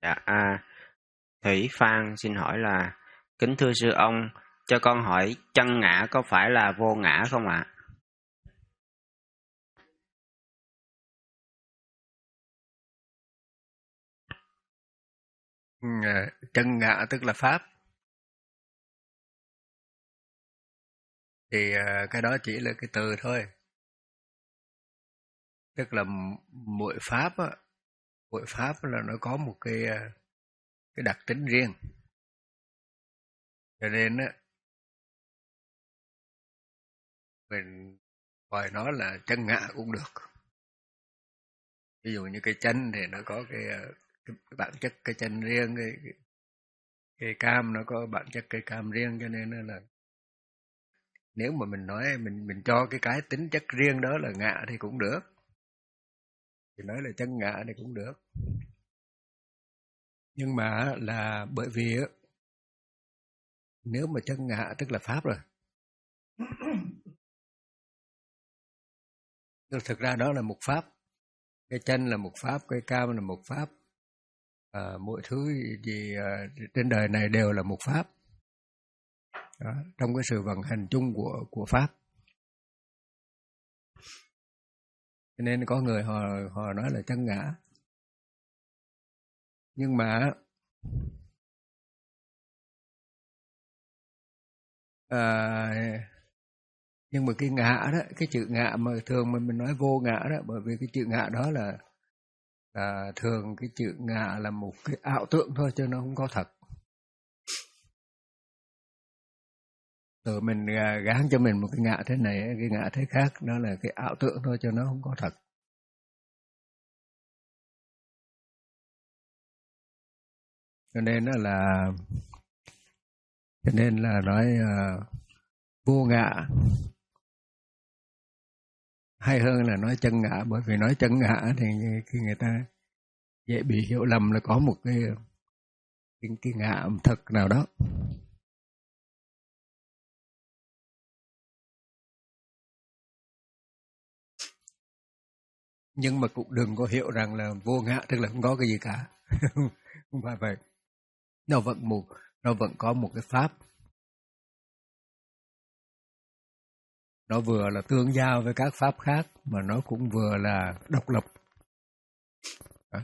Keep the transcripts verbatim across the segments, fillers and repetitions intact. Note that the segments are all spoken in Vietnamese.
Dạ, à, Thủy Phan xin hỏi là kính thưa sư ông, cho con hỏi chân ngã có phải là vô ngã không ạ? Ừ, chân ngã tức là pháp, thì à, cái đó chỉ là cái từ thôi, tức là mỗi pháp á, mỗi pháp là nó có một cái à, cái đặc tính riêng, cho nên á mình gọi nó là chân ngã cũng được. Ví dụ như cái chân thì nó có cái, à, cái, cái bản chất cái chân riêng, cái, cái, cái cam nó có bản chất cái cam riêng, cho nên là nếu mà mình nói mình mình cho cái cái tính chất riêng đó là ngã thì cũng được, thì nói là chân ngã thì cũng được. Nhưng mà là bởi vì á, nếu mà chân ngã tức là pháp rồi, thực ra đó là một pháp, cái chân là một pháp, cái cam là một pháp, à, mọi thứ gì à, trên đời này đều là một pháp đó, trong cái sự vận hành chung của của pháp. Cho nên có người họ họ nói là chân ngã, nhưng mà à, nhưng mà cái ngã đó, cái chữ ngã mà thường mà mình nói vô ngã đó, bởi vì cái chữ ngã đó là là thường cái chữ ngã là một cái ảo tưởng thôi, chứ nó không có thật. Tự mình à, gán cho mình một cái ngã thế này, cái ngã thế khác, đó là cái ảo tưởng thôi, cho nó không có thật. Cho nên là cho nên là nói uh, vô ngã hay hơn là nói chân ngã, bởi vì nói chân ngã thì khi người ta dễ bị hiểu lầm là có một cái cái, cái ngã thực nào đó. Nhưng mà cũng đừng có hiểu rằng là vô ngã tức là không có cái gì cả. Không phải vậy. Nó vẫn một nó vẫn có một cái pháp, nó vừa là tương giao với các pháp khác mà nó cũng vừa là độc lập. Đó.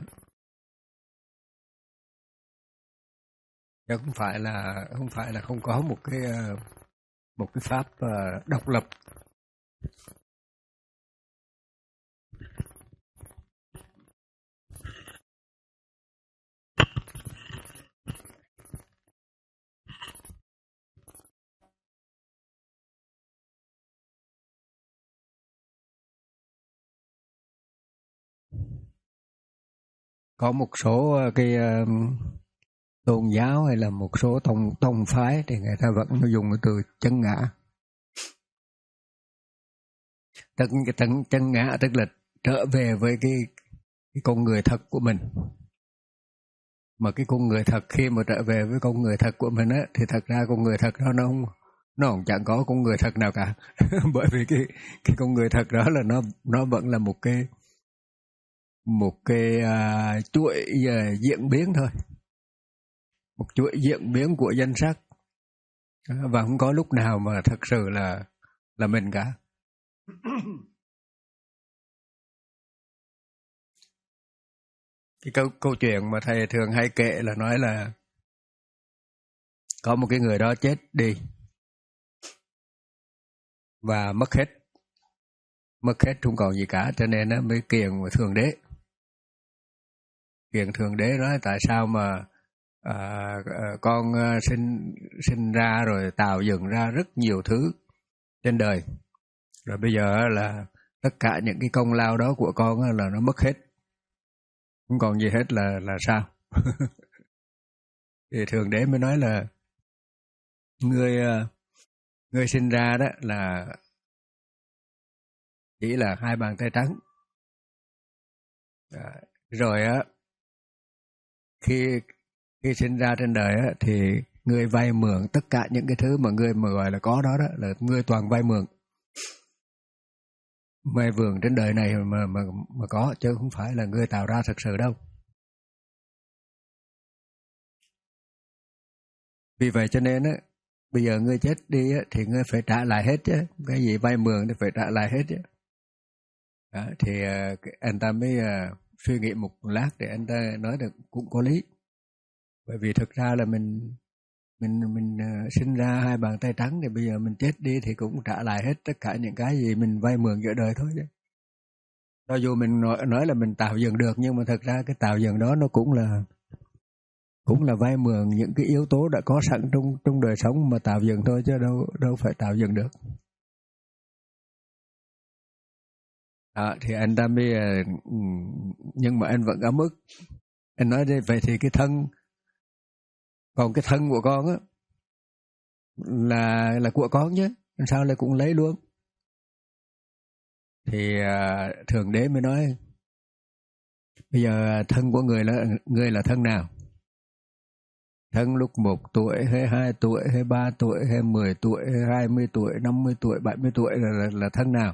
Chứ không phải là không phải là không có một cái một cái pháp độc lập. Có một số cái tôn giáo hay là một số tông tông phái thì người ta vẫn dùng cái từ chân ngã. Chân chân chân ngã tức là trở về với cái cái con người thật của mình. Mà cái con người thật khi mà trở về với con người thật của mình á, thì thật ra con người thật đó nó không nó không chẳng có con người thật nào cả. Bởi vì cái cái con người thật đó là nó nó vẫn là một cái một cái uh, chuỗi uh, diễn biến thôi, một chuỗi diễn biến của danh sắc, và không có lúc nào mà thật sự là là mình cả. Cái câu câu chuyện mà thầy thường hay kể là nói là có một cái người đó chết đi và mất hết, mất hết không còn gì cả, cho nên nó mới kiền thượng đế. Kiền thượng đế nói tại sao mà à, con sinh sinh ra rồi tạo dựng ra rất nhiều thứ trên đời, rồi bây giờ là tất cả những cái công lao đó của con là nó mất hết, không còn gì hết là là sao? Thì thượng đế mới nói là ngươi ngươi sinh ra đó là chỉ là hai bàn tay trắng, à, rồi á khi khi sinh ra trên đời á thì ngươi vay mượn tất cả những cái thứ mà ngươi mà gọi là có đó đó là ngươi toàn vay mượn, vay vườn trên đời này mà mà mà có, chứ không phải là ngươi tạo ra thực sự đâu. Vì vậy cho nên á, bây giờ ngươi chết đi á, thì ngươi phải trả lại hết chứ. Cái gì vay mượn thì phải trả lại hết chứ. Đó, thì uh, anh ta mới uh, suy nghĩ một lát để anh ta nói được cũng có lý. Bởi vì thực ra là mình mình mình uh, sinh ra hai bàn tay trắng, thì bây giờ mình chết đi thì cũng trả lại hết tất cả những cái gì mình vay mượn giữa đời thôi chứ. Cho dù mình nói, nói là mình tạo dựng được, nhưng mà thật ra cái tạo dựng đó nó cũng là cũng là vay mượn những cái yếu tố đã có sẵn trong trong đời sống mà tạo dựng thôi, chứ đâu đâu phải tạo dựng được. Đó, thì anh ta mới nhưng mà anh vẫn ấm ức. Anh nói đây, vậy thì cái thân, còn cái thân của con á là là của con chứ, sao lại cũng lấy luôn? Thì uh, Thượng Đế mới nói, bây giờ thân của người là người là thân nào? Thân lúc một tuổi hay hai tuổi hay ba tuổi hay mười tuổi hay hai mươi tuổi, năm mươi tuổi, bảy mươi tuổi là, là, là thân nào?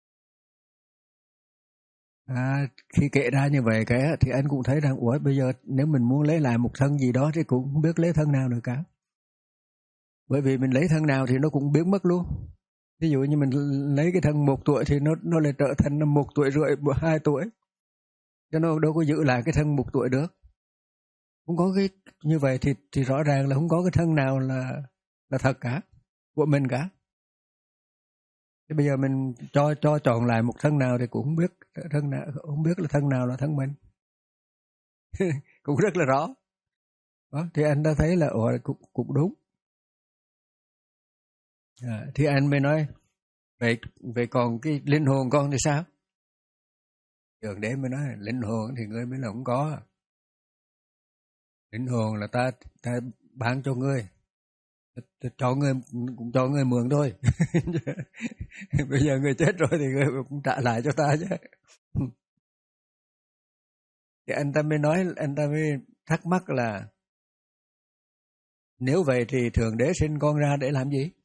À, khi kể ra như vậy cái thì anh cũng thấy rằng ủa, bây giờ nếu mình muốn lấy lại một thân gì đó thì cũng không biết lấy thân nào nữa cả. Bởi vì mình lấy thân nào thì nó cũng biến mất luôn. Ví dụ như mình lấy cái thân một tuổi thì nó nó lại trở thành một tuổi rưỡi, hai tuổi. Cho nó đâu có giữ lại cái thân một tuổi được. Không có cái như vậy thì thì rõ ràng là không có cái thân nào là là thật cả, của mình cả. Thế bây giờ mình cho cho chọn lại một thân nào thì cũng không biết thân nào, không biết là thân nào là thân mình. Cũng rất là rõ. Đó, thì anh đã thấy là ồ, cũng, cũng đúng. À, thì anh mới nói vậy vậy còn cái linh hồn con thì sao? Trường Đế mới nói linh hồn thì ngươi mới là không có. Linh hồn là ta ta bán cho ngươi, ta cho ngươi cũng cho ngươi mượn thôi. Bây giờ ngươi chết rồi thì ngươi cũng trả lại cho ta chứ. Thì anh ta mới nói, anh ta mới thắc mắc là nếu vậy thì Thượng Đế sinh con ra để làm gì?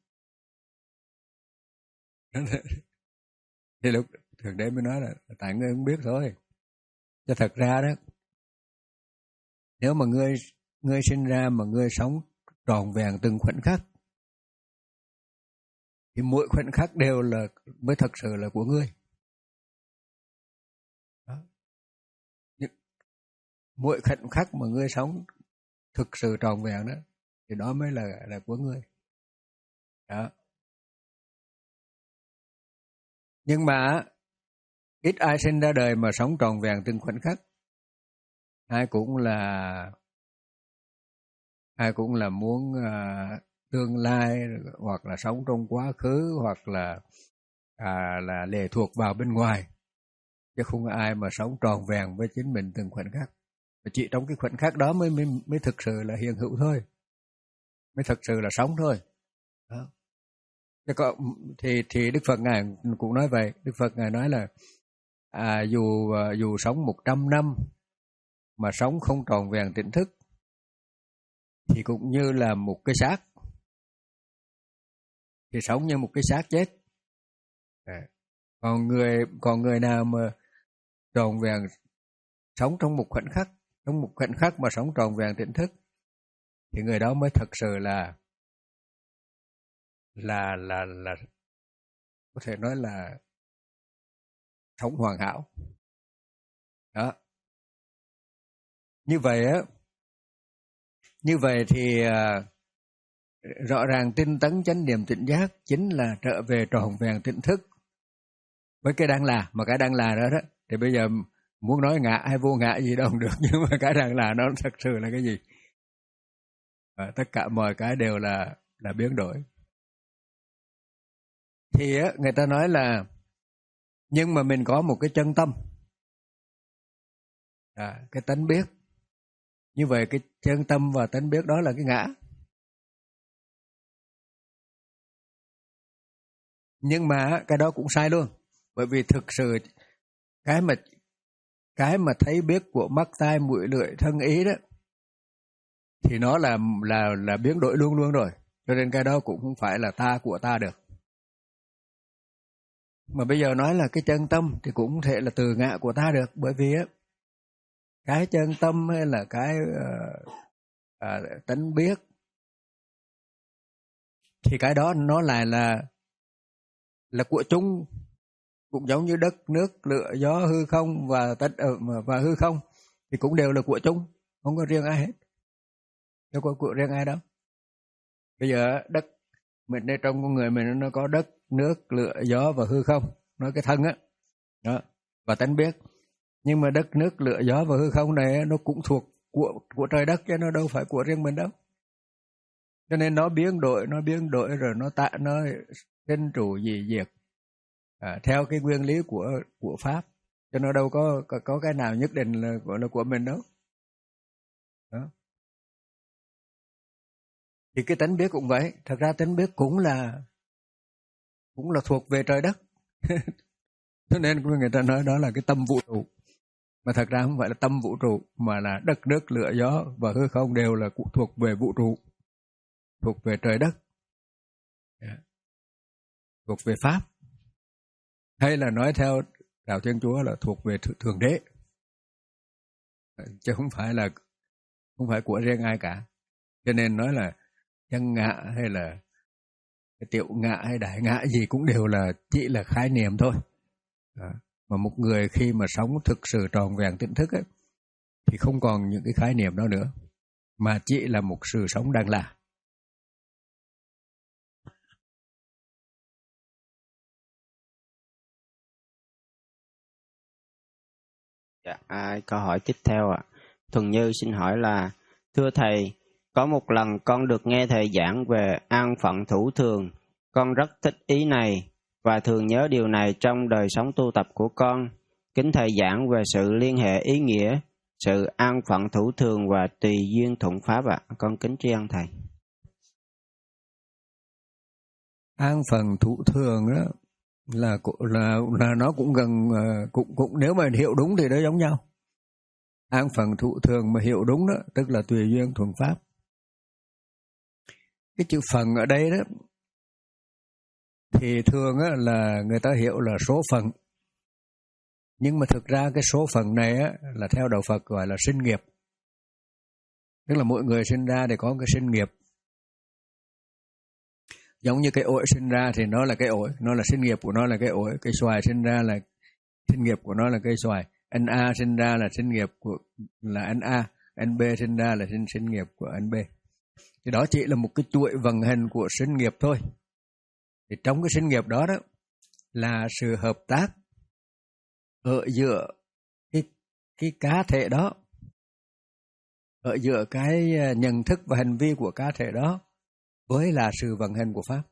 Thì lúc Thượng Đế mới nói là tại ngươi không biết thôi. Chứ thật ra đó, nếu mà ngươi ngươi sinh ra mà ngươi sống trọn vẹn từng khoảnh khắc, thì mỗi khoảnh khắc đều là mới thật sự là của ngươi. Đó. Mỗi khoảnh khắc mà ngươi sống thực sự trọn vẹn đó, thì đó mới là là của ngươi. Đó. Nhưng mà ít ai sinh ra đời mà sống trọn vẹn từng khoảnh khắc. Ai cũng là ai cũng là muốn uh, tương lai, hoặc là sống trong quá khứ, hoặc là à, là lệ thuộc vào bên ngoài, chứ không có ai mà sống trọn vẹn với chính mình từng khoảnh khắc. Và chỉ trong cái khoảnh khắc đó mới mới mới thực sự là hiện hữu thôi, mới thực sự là sống thôi. Đó. Thì thì Đức Phật ngài cũng nói vậy. Đức Phật ngài nói là à, dù dù sống một trăm năm mà sống không trọn vẹn tỉnh thức thì cũng như là một cái xác, thì sống như một cái xác chết. À, còn người còn người nào mà trọn vẹn sống trong một khoảnh khắc, trong một khoảnh khắc mà sống trọn vẹn tỉnh thức, thì người đó mới thật sự là là là là có thể nói là sống hoàn hảo. Đó. Như vậy á, như vậy thì uh, rõ ràng tinh tấn chánh niệm tỉnh giác chính là trở về trọn vẹn tỉnh thức với cái đang là, mà cái đang là đó đó. Thì bây giờ muốn nói ngã hay vô ngã gì đâu không được, nhưng mà cái đang là nó thật sự là cái gì? À, tất cả mọi cái đều là là biến đổi. Thì á, người ta nói là nhưng mà mình có một cái chân tâm, à, cái tánh biết. Như vậy cái chân tâm và tánh biết đó là cái ngã. Nhưng mà cái đó cũng sai luôn. Bởi vì thực sự cái mà cái mà thấy biết của mắt tai mũi lưỡi thân ý đó, thì nó là là là biến đổi luôn luôn rồi. Cho nên cái đó cũng không phải là ta của ta được. Mà bây giờ nói là cái chân tâm thì cũng không thể là từ ngã của ta được. Bởi vì á, cái chân tâm hay là cái uh, uh, tánh biết thì cái đó nó lại là là của chung, cũng giống như đất, nước, lửa, gió, hư không và tất và hư không thì cũng đều là của chung, không có riêng ai hết, đâu có của riêng ai đâu. Bây giờ đất mình đây trong con người mình nó có đất, nước, lửa, gió và hư không, nói cái thân á, đó và tánh biết. Nhưng mà đất, nước, lửa, gió và hư không này nó cũng thuộc của của trời đất chứ nó đâu phải của riêng mình đâu. Cho nên nó biến đổi, nó biến đổi rồi nó tạ nó sinh trụ dị diệt à, theo cái nguyên lý của của pháp, cho nó đâu có có, có cái nào nhất định là gọi là của mình đâu. Đó. Thì cái tánh biết cũng vậy, thật ra tánh biết cũng là cũng là thuộc về trời đất. Cho nên người ta nói đó là cái tâm vũ trụ, mà thật ra không phải là tâm vũ trụ mà là đất, nước, lửa, gió và hư không đều là thuộc về vũ trụ, thuộc về trời đất, yeah. Thuộc về pháp, hay là nói theo đạo Thiên Chúa là thuộc về Thượng Đế, chứ không phải là không phải của riêng ai cả. Cho nên nói là chân ngã hay là tiểu ngã hay đại ngã gì cũng đều là chỉ là khái niệm thôi. Đó. Mà một người khi mà sống thực sự tròn vẹn tỉnh thức ấy, thì không còn những cái khái niệm đó nữa, mà chỉ là một sự sống đang là. Dạ, à, câu hỏi tiếp theo ạ. À. Thuần Như xin hỏi là, thưa Thầy, có một lần con được nghe Thầy giảng về an phận thủ thường. Con rất thích ý này và thường nhớ điều này trong đời sống tu tập của con. Kính Thầy giảng về sự liên hệ ý nghĩa, sự an phận thủ thường và tùy duyên thuận pháp ạ. À. Con kính tri ân Thầy. An phận thủ thường đó là là là nó cũng gần cũng cũng nếu mà hiểu đúng thì nó giống nhau. An phận thủ thường mà hiểu đúng đó tức là tùy duyên thuận pháp. Cái chữ phận ở đây đó thì thường á là người ta hiểu là số phận, nhưng mà thực ra cái số phận này á là theo đạo Phật gọi là sinh nghiệp, tức là mỗi người sinh ra thì có cái sinh nghiệp. Giống như cái ổi sinh ra thì nó là cái ổi, nó là sinh nghiệp của nó là cái ổi. Cây xoài sinh ra là sinh nghiệp của nó là cây xoài. Anh A sinh ra là sinh nghiệp của là anh A, anh B sinh ra là sinh sinh nghiệp của anh B. Thì đó chỉ là một cái chuỗi vận hành của sinh nghiệp thôi. Thì trong cái sinh nghiệp đó đó là sự hợp tác ở giữa cái cái cá thể đó, ở giữa cái nhận thức và hành vi của cá thể đó với là sự vận hành của pháp.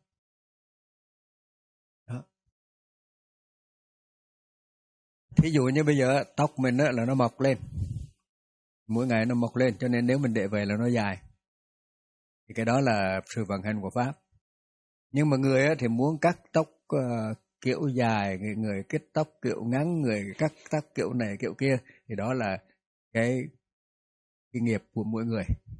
Đó. Thí dụ như bây giờ tóc mình là nó mọc lên, mỗi ngày nó mọc lên, cho nên nếu mình để vậy là nó dài, thì cái đó là sự vận hành của pháp. Nhưng mà người thì muốn cắt tóc uh, kiểu dài, người, người kết tóc kiểu ngắn, người cắt tóc kiểu này kiểu kia, thì đó là cái, cái nghiệp của mỗi người.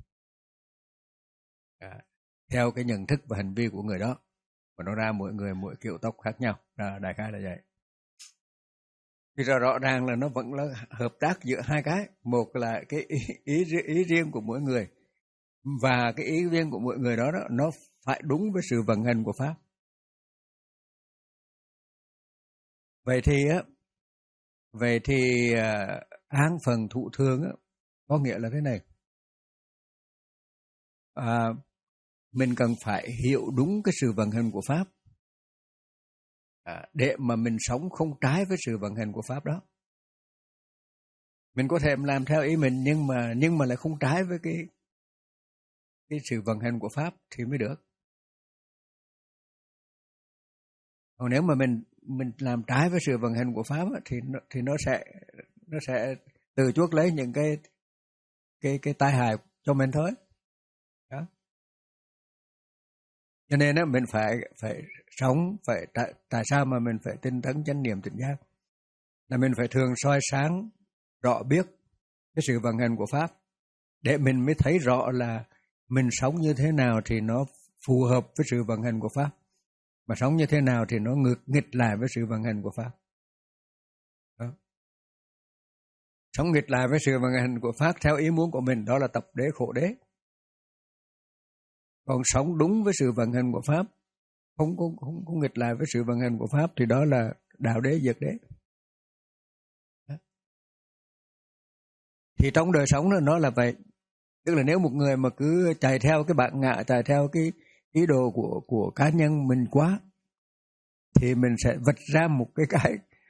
À, theo cái nhận thức và hành vi của người đó, và nó ra mỗi người mỗi kiểu tóc khác nhau, à, đại khái là vậy. Thì rõ, rõ ràng là nó vẫn là hợp tác giữa hai cái, một là cái ý, ý, ý riêng của mỗi người, và cái ý riêng của mỗi người đó, đó nó phải đúng với sự vận hành của pháp. Vậy thì á, vậy thì à, an phận thụ thường á, có nghĩa là thế này. À, mình cần phải hiểu đúng cái sự vận hành của pháp à, để mà mình sống không trái với sự vận hành của pháp đó. Mình có thể làm theo ý mình, nhưng mà nhưng mà lại không trái với cái cái sự vận hành của pháp thì mới được. Còn nếu mà mình mình làm trái với sự vận hành của pháp á, thì nó, thì nó sẽ nó sẽ từ chuốc lấy những cái cái cái tai hại cho mình thôi. Đó. Cho nên á, mình phải phải sống, phải tại, tại sao mà mình phải tinh tấn chánh niệm tỉnh giác? Là mình phải thường soi sáng rõ biết cái sự vận hành của pháp, để mình mới thấy rõ là mình sống như thế nào thì nó phù hợp với sự vận hành của pháp, mà sống như thế nào thì nó ngược nghịch lại với sự vận hành của pháp. Đó. Sống nghịch lại với sự vận hành của pháp theo ý muốn của mình, đó là tập đế khổ đế. Còn sống đúng với sự vận hành của Pháp, không có không, không nghịch lại với sự vận hành của Pháp, thì đó là đạo đế diệt đế. Thì trong đời sống đó, nó là vậy. Tức là nếu một người mà cứ chạy theo cái bản ngã, chạy theo cái ý đồ của của cá nhân mình quá, thì mình sẽ vạch ra một cái cái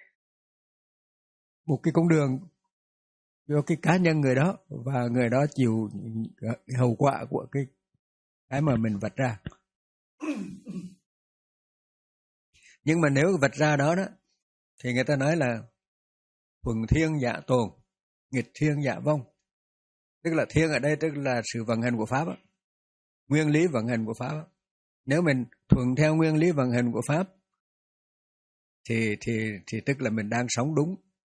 một cái con đường cho cái cá nhân người đó, và người đó chịu cái hậu quả của cái cái mà mình vạch ra. Nhưng mà nếu vạch ra đó đó thì người ta nói là thuần thiên giả tồn, nghịch thiên giả vong. Tức là thiên ở đây tức là sự vận hành của Pháp đó. Nguyên lý vận hành của Pháp đó. Nếu mình thuận theo nguyên lý vận hành của Pháp thì thì thì tức là mình đang sống đúng.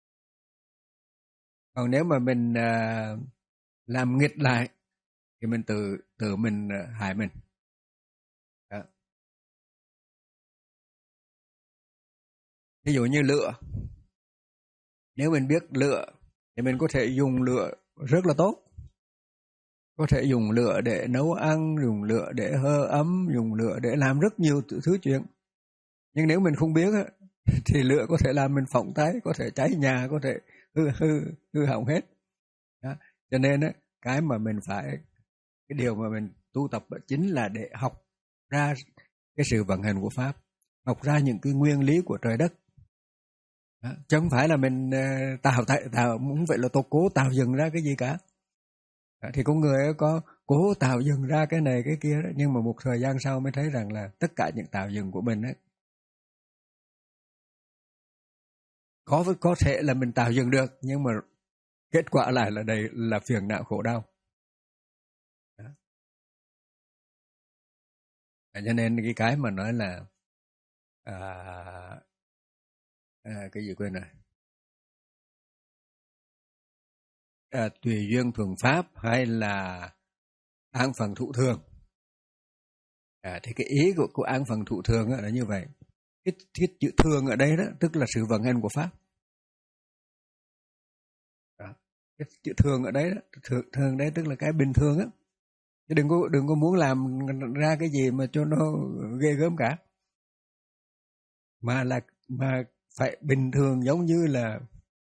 Còn nếu mà mình à, làm nghịch lại thì mình tự tự mình hại mình. Đó. Ví dụ như lửa, nếu mình biết lửa thì mình có thể dùng lửa rất là tốt. Có thể dùng lửa để nấu ăn, dùng lửa để hơ ấm, dùng lửa để làm rất nhiều thứ chuyện. Nhưng nếu mình không biết thì lửa có thể làm mình phỏng tay, có thể cháy nhà, có thể hư hư hư hỏng hết. Đó. Cho nên cái mà mình phải, cái điều mà mình tu tập chính là để học ra cái sự vận hành của Pháp, học ra những cái nguyên lý của trời đất. Đó. Chứ không phải là mình tạo tạo, tạo không phải là tôi cố tạo dừng ra cái gì cả. Đó. Thì con người có cố tạo dừng ra cái này cái kia đó, nhưng mà một thời gian sau mới thấy rằng là tất cả những tạo dừng của mình ấy, có có thể là mình tạo dừng được, nhưng mà kết quả lại là đây là phiền não khổ đau. Đó. Cho nên cái cái mà nói là à, à, cái gì quên rồi, à, tùy duyên thuần pháp hay là an phận thụ thường. À, thì cái ý của, của an phận thụ thường là như vậy. Cái, cái chữ thường ở đây đó tức là sự vận hành của Pháp. Đó. Cái chữ thường ở đấy đó, thường, thường đấy tức là cái bình thường á. Chứ đừng có đừng có muốn làm ra cái gì mà cho nó ghê gớm cả. Mà là mà phải bình thường, giống như là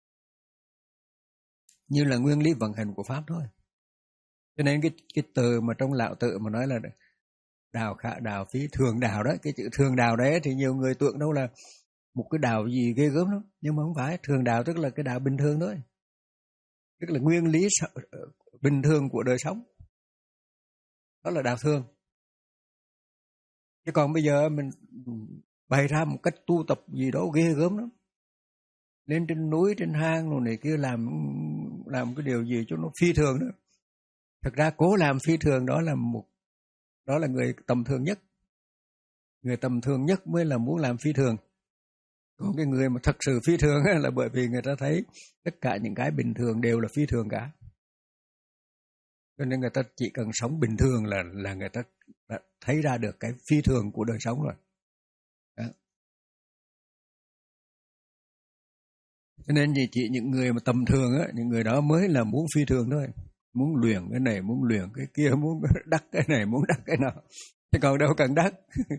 như là nguyên lý vận hành của Pháp thôi. Cho nên cái cái từ mà trong lão tự mà nói là đào khả đào phí thường đào đó, cái chữ thường đào đấy thì nhiều người tưởng đâu là một cái đào gì ghê gớm lắm, nhưng mà không phải. Thường đào tức là cái đào bình thường thôi, tức là nguyên lý bình thường của đời sống, đó là đào thường. Chứ còn bây giờ mình bày ra một cách tu tập gì đó ghê gớm lắm, lên trên núi trên hang rồi này kia làm làm cái điều gì cho nó phi thường đó. Thật ra cố làm phi thường đó là một đó là người tầm thường nhất. Người tầm thường nhất mới là muốn làm phi thường. Còn cái người mà thật sự phi thường là bởi vì người ta thấy tất cả những cái bình thường đều là phi thường cả. Cho nên người ta chỉ cần sống bình thường là là người ta đã thấy ra được cái phi thường của đời sống rồi. Đó. Cho nên chỉ những người mà tầm thường á, những người đó mới là muốn phi thường thôi. Muốn luyện cái này, muốn luyện cái kia, muốn đắc cái này, muốn đắc cái nào. Chứ còn đâu cần đắc.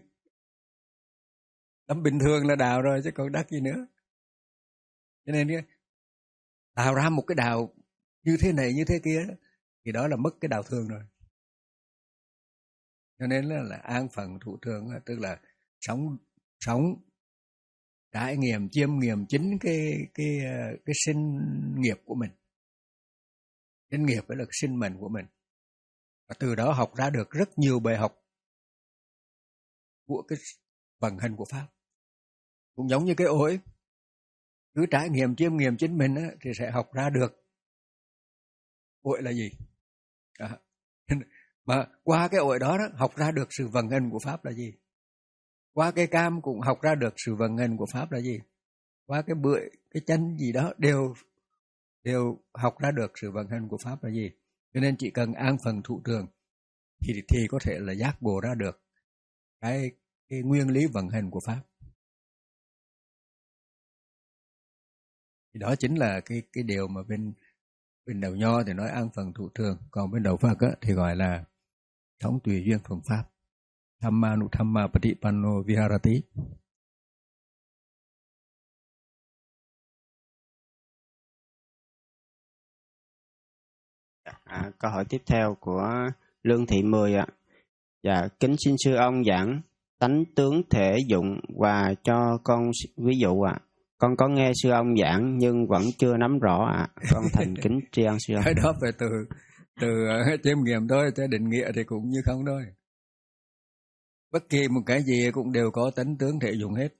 Tấm bình thường là đào rồi chứ còn đắc gì nữa. Cho nên tạo ra một cái đào như thế này như thế kia thì đó là mất cái đào thường rồi. Cho nên là, là an phận thụ thường, tức là sống sống trải nghiệm chiêm nghiệm chính cái cái cái sinh nghiệp của mình. Sinh nghiệp phải là sinh mệnh của mình. Và từ đó học ra được rất nhiều bài học của cái vận hành của Pháp. Cũng giống như cái ổi, cứ trải nghiệm chiêm nghiệm chính mình á, thì sẽ học ra được ổi là gì. À, mà qua cái ổi đó, đó học ra được sự vận hành của Pháp là gì. Qua cái cam cũng học ra được sự vận hành của Pháp là gì. Qua cái bưởi, cái chanh gì đó đều đều học ra được sự vận hành của Pháp là gì. Cho nên chỉ cần an phận thụ thường thì thì có thể là giác ngộ ra được cái cái nguyên lý vận hành của Pháp. Thì đó chính là cái cái điều mà bên bên đầu Nho thì nói an phận thụ thường, còn bên đầu Phật á, thì gọi là sống tùy duyên thuần pháp. Dhamma nuthamma patipanno viharati. À, câu hỏi tiếp theo của Lương Thị Mười ạ. Dạ, kính xin sư ông giảng tánh tướng thể dụng và cho con ví dụ ạ. Con có nghe sư ông giảng nhưng vẫn chưa nắm rõ ạ. Con thành kính tri ân sư ông. Cái đó phải từ từ chiêm nghiệm thôi, chứ định nghĩa thì cũng như không thôi. Bất kỳ một cái gì cũng đều có tánh tướng thể dụng hết.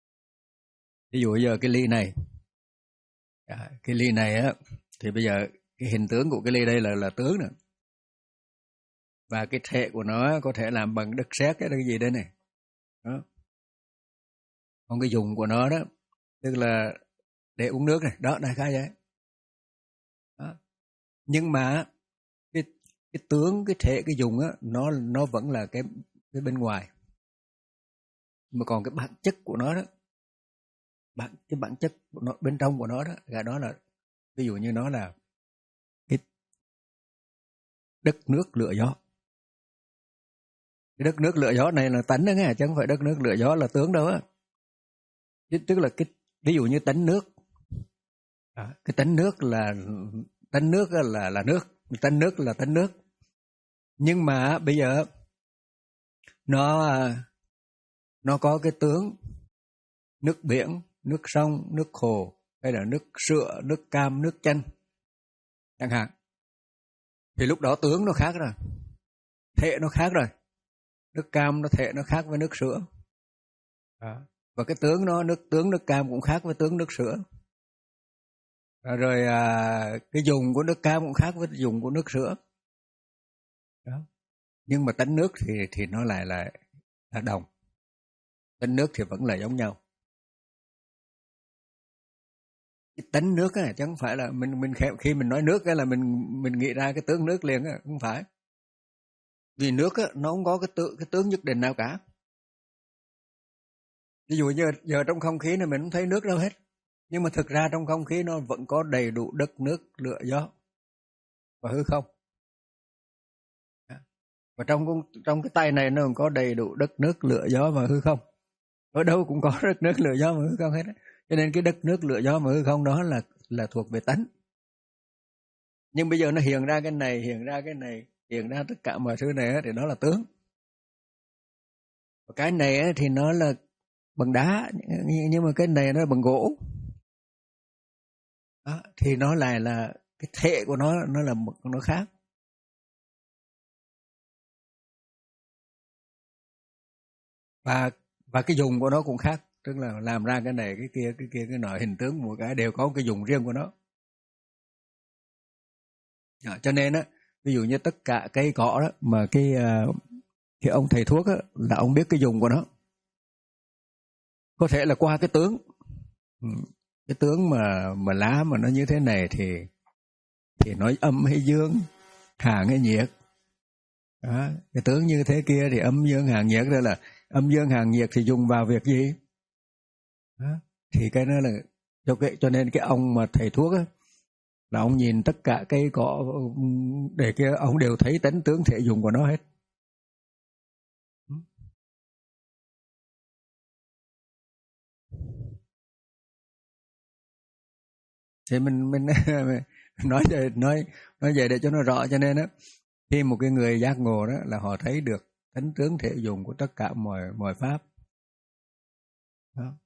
Ví dụ giờ cái ly này, cái ly này á, thì bây giờ cái hình tướng của cái ly đây là là tướng nè, và cái thể của nó có thể làm bằng đất sét cái gì đây này, đó. Còn cái dùng của nó đó, tức là để uống nước này, đó, đại khái vậy. Đó. Nhưng mà cái cái tướng, cái thể, cái dùng á, nó nó vẫn là cái cái bên ngoài. Mà còn cái bản chất của nó đó, bản cái bản chất của nó bên trong của nó đó, cái đó là ví dụ như nó là cái đất nước lửa gió. Cái đất nước lửa gió này là tánh đó nghe, chứ không phải đất nước lửa gió là tướng đâu á. Tức là cái ví dụ như tánh nước, à, cái tánh nước là tánh nước là là nước, tánh nước là tánh nước. Nhưng mà bây giờ nó nó có cái tướng nước biển, nước sông, nước hồ, hay là nước sữa, nước cam, nước chanh chẳng hạn. Thì lúc đó tướng nó khác rồi, thể nó khác rồi. Nước cam nó thể nó khác với nước sữa. À. Và cái tướng nó nước tướng nước cam cũng khác với tướng nước sữa. À, rồi à, cái dùng của nước cam cũng khác với dùng của nước sữa. Đó. Nhưng mà tánh nước thì thì nó lại là là đồng. Tánh nước thì vẫn là giống nhau. Cái tánh nước á, chứ không phải là mình mình khi mình nói nước á là mình mình nghĩ ra cái tướng nước liền á, không phải. Vì nước á, nó không có cái tướng cái tướng nhất định nào cả. Ví dụ như giờ trong không khí này mình không thấy nước đâu hết, nhưng mà thực ra trong không khí nó vẫn có đầy đủ đất, nước, lửa, gió và hư không. Và trong trong cái tay này nó còn có đầy đủ đất, nước, lửa, gió và hư không. Ở đâu cũng có đất, nước, lửa, gió và hư không hết. Cho nên cái đất, nước, lửa, gió và hư không đó là là thuộc về tánh. Nhưng bây giờ nó hiện ra cái này, hiện ra cái này, hiện ra tất cả mọi thứ này thì đó là tướng. Và cái này thì nó là bằng đá, nhưng mà cái này nó là bằng gỗ. Đó, thì nó lại là cái thể của nó nó là một nó khác. Và và cái dùng của nó cũng khác, tức là làm ra cái này cái kia cái kia cái nọ, hình tướng mỗi cái đều có cái dùng riêng của nó. Đó, cho nên á, ví dụ như tất cả cây cỏ đó mà cái cái ông thầy thuốc á, là ông biết cái dùng của nó. Có thể là qua cái tướng, cái tướng mà mà lá mà nó như thế này thì thì nói âm hay dương, hàn hay nhiệt. Đó, cái tướng như thế kia thì âm dương hàn nhiệt, đó là âm dương hàn nhiệt thì dùng vào việc gì? Đó, thì cái đó là cho cái cho nên cái ông mà thầy thuốc á, là ông nhìn tất cả cây cỏ để kia ông đều thấy tánh tướng thể dùng của nó hết. Thì mình mình nói về nói nói về để cho nó rõ, cho nên á, khi một cái người giác ngộ đó là họ thấy được tánh tướng thể dùng của tất cả mọi mọi pháp. Đó.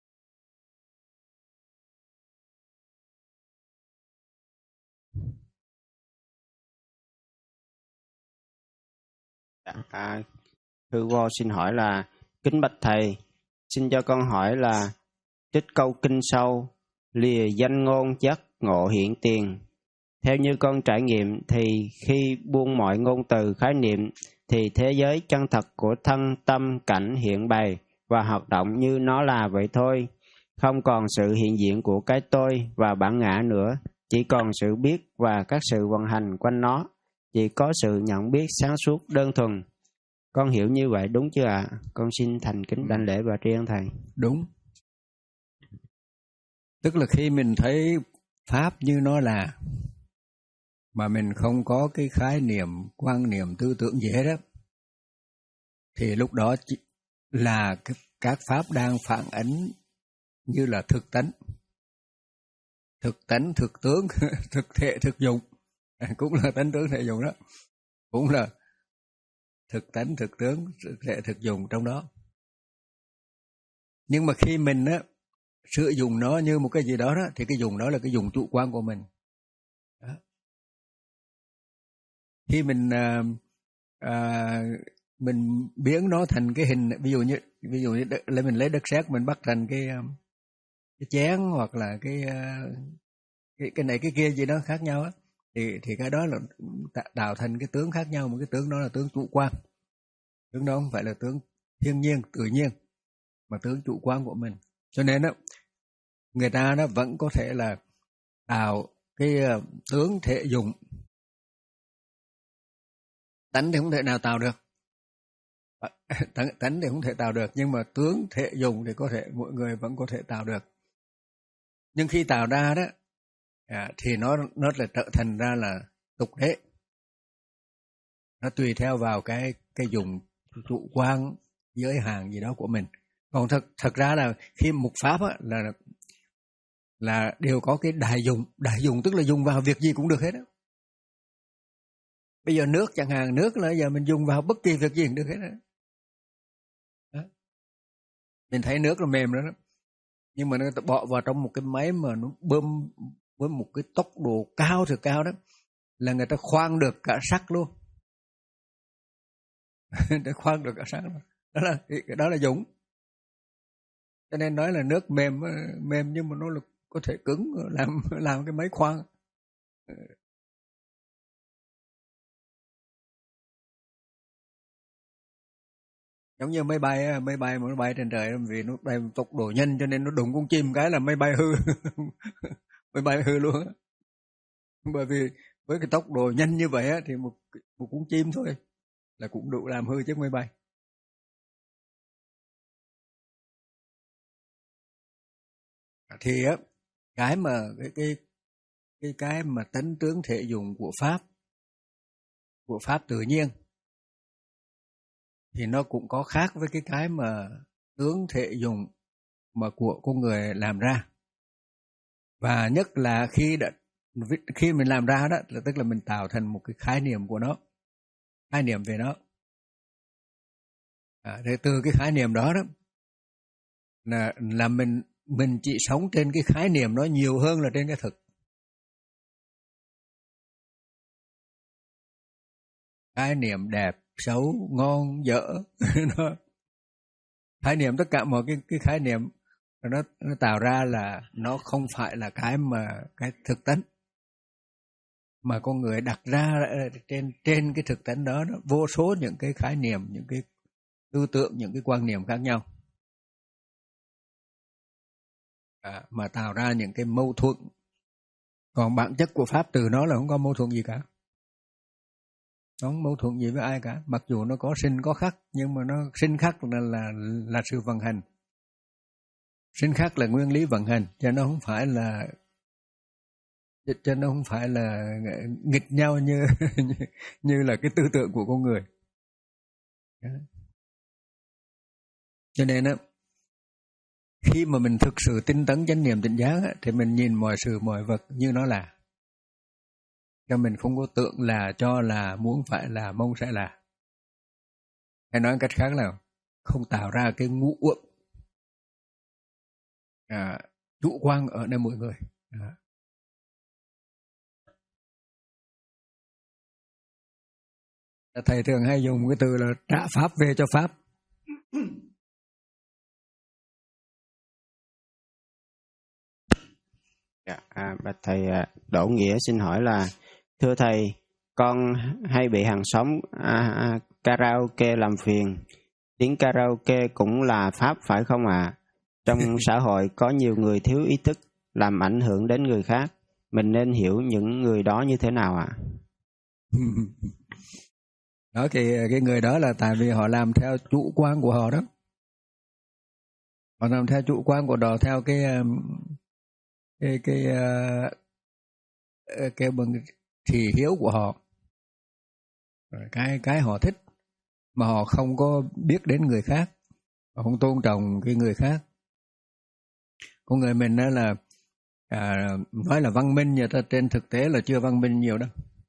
À, Thư Vô xin hỏi là kính bạch thầy, xin cho con hỏi là trích câu kinh sâu lìa danh ngôn giác ngộ hiện tiền. Theo như con trải nghiệm thì khi buông mọi ngôn từ khái niệm thì thế giới chân thật của thân tâm cảnh hiện bày và hoạt động như nó là vậy thôi, không còn sự hiện diện của cái tôi và bản ngã nữa, chỉ còn sự biết và các sự vận hành quanh nó, chỉ có sự nhận biết sáng suốt đơn thuần. Con hiểu như vậy đúng chưa ạ? À? Con xin thành kính đảnh lễ và tri ân thầy. Đúng. Tức là khi mình thấy pháp như nó là, mà mình không có cái khái niệm, quan niệm, tư tưởng gì hết á, thì lúc đó là các pháp đang phản ánh như là thực tánh, thực tánh, thực tướng, thực thể, thực dụng, cũng là tánh tướng thể dụng đó, cũng là thực tánh, thực tướng, thực thể, thực dụng trong đó. Nhưng mà khi mình á, sử dụng nó như một cái gì đó, đó thì cái dùng đó là cái dùng chủ quan của mình. Đó. Khi mình à, à, mình biến nó thành cái hình, ví dụ như ví dụ như là mình lấy đất sét mình bắt thành cái cái chén hoặc là cái cái cái này cái kia gì đó khác nhau á, thì thì cái đó là tạo thành cái tướng khác nhau, một cái tướng đó là tướng chủ quan. Tướng đó không phải là tướng thiên nhiên tự nhiên mà tướng chủ quan của mình. Cho nên đó người ta nó vẫn có thể là tạo cái tướng thể dụng. Tánh thì không thể nào tạo được, tánh, tánh thì không thể tạo được, nhưng mà tướng thể dụng thì có thể, mọi người vẫn có thể tạo được. Nhưng khi tạo ra đó à, thì nó nó là trở thành ra là tục đế. Nó tùy theo vào cái cái dùng chủ quan giới hạn gì đó của mình. Còn thật thật ra là khi một pháp á, là là đều có cái đại dụng. Đại dụng tức là dùng vào việc gì cũng được hết đó. Bây giờ nước chẳng hạn, nước là giờ mình dùng vào bất kỳ việc gì cũng được hết đó. Đó. Mình thấy nước là mềm đó, đó. Nhưng mà nó bỏ vào trong một cái máy mà nó bơm với một cái tốc độ cao thật cao đó, là người ta khoan được cả sắt luôn. Để khoan được cả sắt luôn. Đó là cái đó là dũng. Cho nên nói là nước mềm mềm nhưng mà nó là có thể cứng, làm làm cái máy khoan. Giống như máy bay, máy bay mà nó bay trên trời, vì nó bay tốc độ nhanh cho nên nó đụng con chim cái là máy bay hư. Máy bay hư luôn. Bởi vì với cái tốc độ nhanh như vậy thì một một con chim thôi là cũng đủ làm hư chiếc máy bay. Thì á, cái mà cái cái cái cái mà tánh tướng thể dụng của pháp, của pháp tự nhiên thì nó cũng có khác với cái cái mà tướng thể dụng mà của con người làm ra. Và nhất là khi đã, khi mình làm ra đó là tức là mình tạo thành một cái khái niệm của nó, khái niệm về nó. À, từ cái khái niệm đó đó là là mình mình chỉ sống trên cái khái niệm nó nhiều hơn là trên cái thực. Khái niệm đẹp, xấu, ngon, dở, nó khái niệm, tất cả mọi cái cái khái niệm nó nó tạo ra là nó không phải là cái mà cái thực tánh mà con người đặt ra trên trên cái thực tánh đó, nó vô số những cái khái niệm, những cái tư tưởng, những cái quan niệm khác nhau. À, mà tạo ra những cái mâu thuẫn. Còn bản chất của pháp từ nó là không có mâu thuẫn gì cả, không mâu thuẫn gì với ai cả. Mặc dù nó có sinh có khắc, nhưng mà nó sinh khắc là là là sự vận hành, sinh khắc là nguyên lý vận hành, cho nó không phải là cho nó không phải là nghịch nhau như như, như là cái tư tưởng của con người. Cho nên á, khi mà mình thực sự tinh tấn chánh niệm tỉnh giác á, thì mình nhìn mọi sự mọi vật như nó là, cho mình không có tưởng là, cho là, muốn phải là, mong sẽ là. Hay nói cách khác là không tạo ra cái ngũ uẩn à, chủ quan ở nơi mỗi người. À. Thầy thường hay dùng cái từ là trả pháp về cho pháp. Dạ, à, bạch thầy Đỗ Nghĩa xin hỏi là, thưa thầy, con hay bị hàng xóm à, à, karaoke làm phiền. Tiếng karaoke cũng là pháp phải không ạ? À? Trong xã hội có nhiều người thiếu ý thức làm ảnh hưởng đến người khác. Mình nên hiểu những người đó như thế nào ạ? À? Đó thì cái người đó là tại vì họ làm theo chủ quan của họ đó. Họ làm theo chủ quan của họ, theo cái cái cái cái, cái bằng thị hiếu của họ, cái cái họ thích. mà họ không có biết đến người khác, họ không tôn trọng cái người khác. Con người mình đó là à, nói là văn minh, nhưng ta trên thực tế là chưa văn minh nhiều đâu.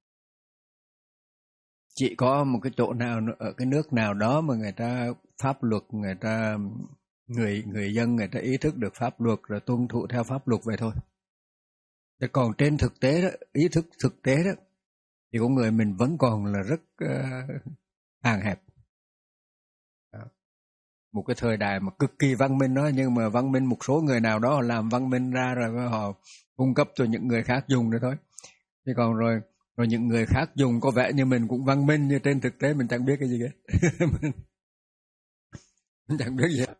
Chỉ có một cái chỗ nào ở cái nước nào đó mà người ta pháp luật, người ta người người dân người ta ý thức được pháp luật rồi tuân thủ theo pháp luật vậy thôi. Thế còn trên thực tế đó, ý thức thực tế đó thì con người mình vẫn còn là rất uh, hạn hẹp. Một cái thời đại mà cực kỳ văn minh đó, nhưng mà văn minh một số người nào đó họ làm văn minh ra rồi họ cung cấp cho những người khác dùng đó thôi. Chứ còn rồi rồi những người khác dùng có vẻ như mình cũng văn minh, nhưng trên thực tế mình chẳng biết cái gì cả. Mình chẳng biết gì.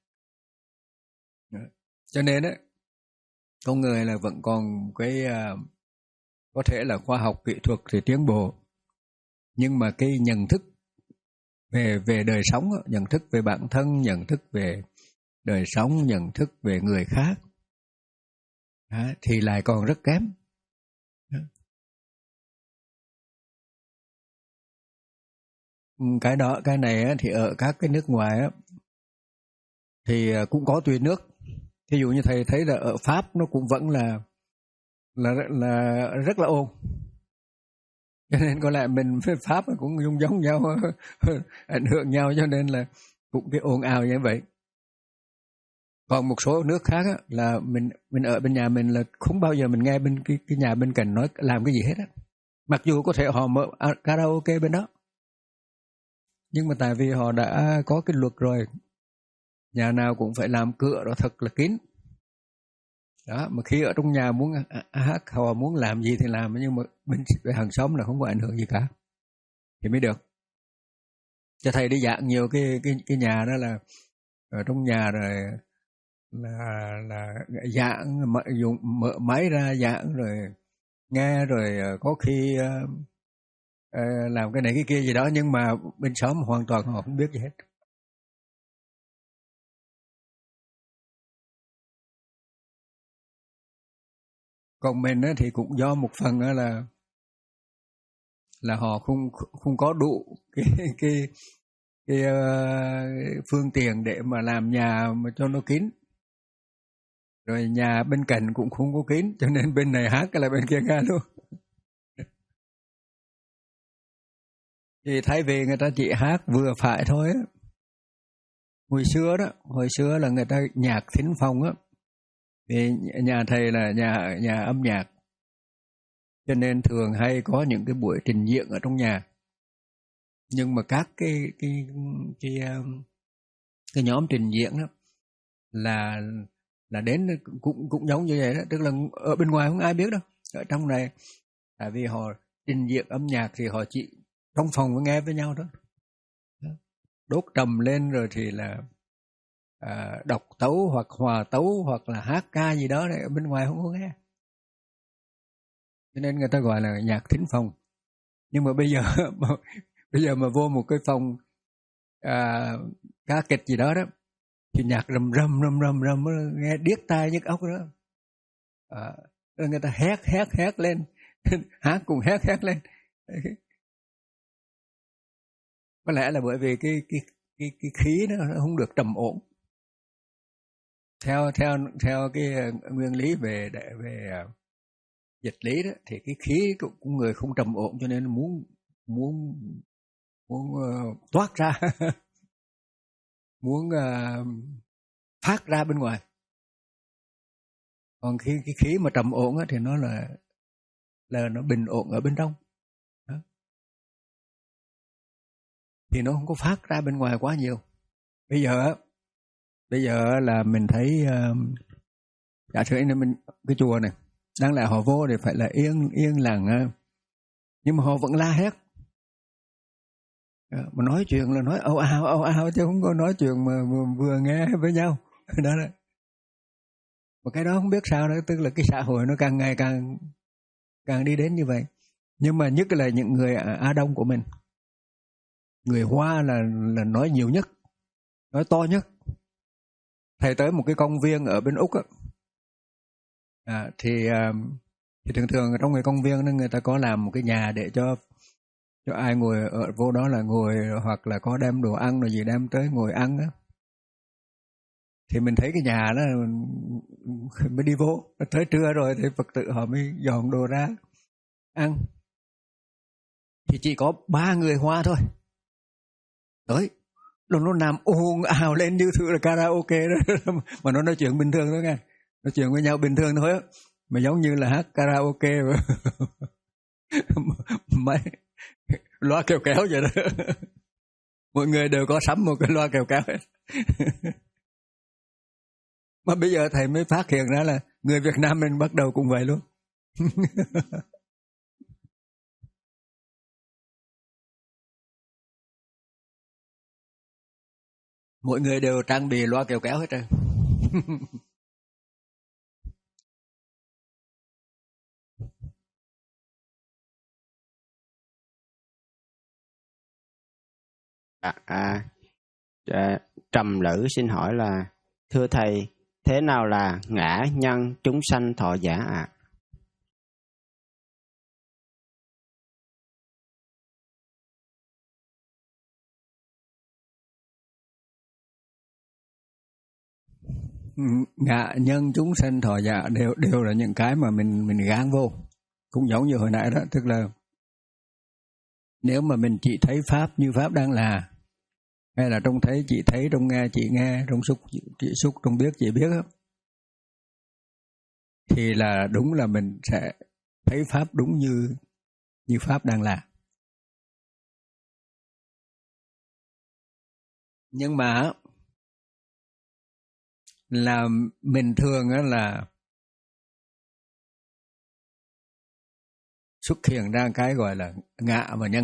Cho nên á, con người là vẫn còn cái uh, có thể là khoa học kỹ thuật thì tiến bộ, nhưng mà cái nhận thức về về đời sống, nhận thức về bản thân, nhận thức về đời sống, nhận thức về người khác đó, thì lại còn rất kém. Đó. Cái đó, cái này á, thì ở các cái nước ngoài á, thì cũng có tùy nước. Ví dụ như thầy thấy là ở Pháp nó cũng vẫn là là là rất là ồn. Cho nên có lẽ mình với Pháp cũng giống giống nhau, ảnh hưởng nhau, cho nên là cũng cái ồn ào như vậy. Còn một số nước khác á, là mình mình ở bên nhà mình là không bao giờ mình nghe bên cái, cái nhà bên cạnh nói làm cái gì hết á. Mặc dù có thể họ mở karaoke bên đó, nhưng mà tại vì họ đã có cái luật rồi, nhà nào cũng phải làm cửa đó thật là kín. Đó, mà khi ở trong nhà muốn hát, họ muốn làm gì thì làm, nhưng mà bên hàng xóm là không có ảnh hưởng gì cả thì mới được. Cho thầy đi dạng nhiều cái cái cái nhà đó là ở trong nhà rồi là là dạng dùng mở máy ra dạng rồi nghe, rồi có khi uh, uh, làm cái này cái kia gì đó, nhưng mà bên xóm hoàn toàn họ không biết gì hết. Còn mình thì cũng do một phần là là họ không không có đủ cái cái cái uh, phương tiện để mà làm nhà mà cho nó kín, rồi nhà bên cạnh cũng không có kín, cho nên bên này hát cái là bên kia nghe luôn. Thì thay vì người ta chỉ hát vừa phải thôi á. Hồi xưa đó, hồi xưa là người ta nhạc thính phòng á, thì nhà thầy là nhà nhà âm nhạc, cho nên thường hay có những cái buổi trình diễn ở trong nhà. Nhưng mà các cái cái cái cái, cái nhóm trình diễn đó là là đến cũng cũng giống như vậy đó, tức là ở bên ngoài không ai biết đâu. Ở trong này tại vì họ trình diễn âm nhạc thì họ chỉ trong phòng mới nghe với nhau đó. Đốt trầm lên rồi thì là à, đọc tấu hoặc hòa tấu hoặc là hát ca gì đó, này ở bên ngoài không có nghe. Cho nên người ta gọi là nhạc thính phòng. Nhưng mà bây giờ bây giờ mà vô một cái phòng à, ca kịch gì đó đó thì nhạc rầm rầm rầm rầm rầm nghe điếc tai nhức óc đó. À, người ta hét hét hét lên, hát cùng hét hét lên. Có lẽ là bởi vì cái cái cái cái khí nó không được trầm ổn. Theo theo theo cái nguyên lý về về dịch lý đó, thì cái khí của người không trầm ổn, cho nên muốn muốn muốn uh, toát ra, muốn uh, phát ra bên ngoài. Còn khi cái khí mà trầm ổn á, thì nó là là nó bình ổn ở bên trong. Đó. Thì nó không có phát ra bên ngoài quá nhiều. Bây giờ bây giờ là mình thấy uh, giả sử như mình cái chùa này đáng lẽ họ vô thì phải là yên yên lặng, nhưng mà họ vẫn la hét. Mà nói chuyện là nói ồn ào ồn ào chứ không có nói chuyện mà vừa nghe với nhau. Đó là một cái đó không biết sao đó, tức là cái xã hội nó càng ngày càng càng đi đến như vậy. Nhưng mà nhất là những người Á Đông của mình, người Hoa là là nói nhiều nhất, nói to nhất. Thầy tới một cái công viên ở bên Úc á, à, thì thì thường thường trong cái công viên đó người ta có làm một cái nhà để cho cho ai ngồi ở vô đó là ngồi, hoặc là có đem đồ ăn rồi gì đem tới ngồi ăn á. Thì mình thấy cái nhà đó mới đi vô, tới trưa rồi thì Phật tử họ mới dọn đồ ra ăn. Thì chỉ có ba người Hoa thôi. Đấy, rồi nó nằm ồn ào lên như thứ là karaoke đó. Mà nó nói chuyện bình thường thôi nghe. Nói chuyện với nhau bình thường thôi á. Mà giống như là hát karaoke mấy loa kẹo kéo vậy đó. Mọi người đều có sắm một cái loa kẹo kéo hết. Mà bây giờ thầy mới phát hiện ra là người Việt Nam mình bắt đầu cũng vậy luôn. Mỗi người đều trang bị loa kẹo kéo hết trơn. À, à, à, Trầm Lữ xin hỏi là thưa thầy, thế nào là ngã nhân chúng sanh thọ giả ạ? À? Ngạ nhân chúng sanh thọ giả đều đều là những cái mà mình mình gán vô. Cũng giống như hồi nãy đó, tức là nếu mà mình chỉ thấy pháp như pháp đang là, hay là trong thấy chị thấy, trong nghe chị nghe, trong xúc chị xúc, trong biết chị biết đó, thì là đúng là mình sẽ thấy pháp đúng như như pháp đang là. Nhưng mà là mình thường là xuất hiện ra cái gọi là ngạ và nhân.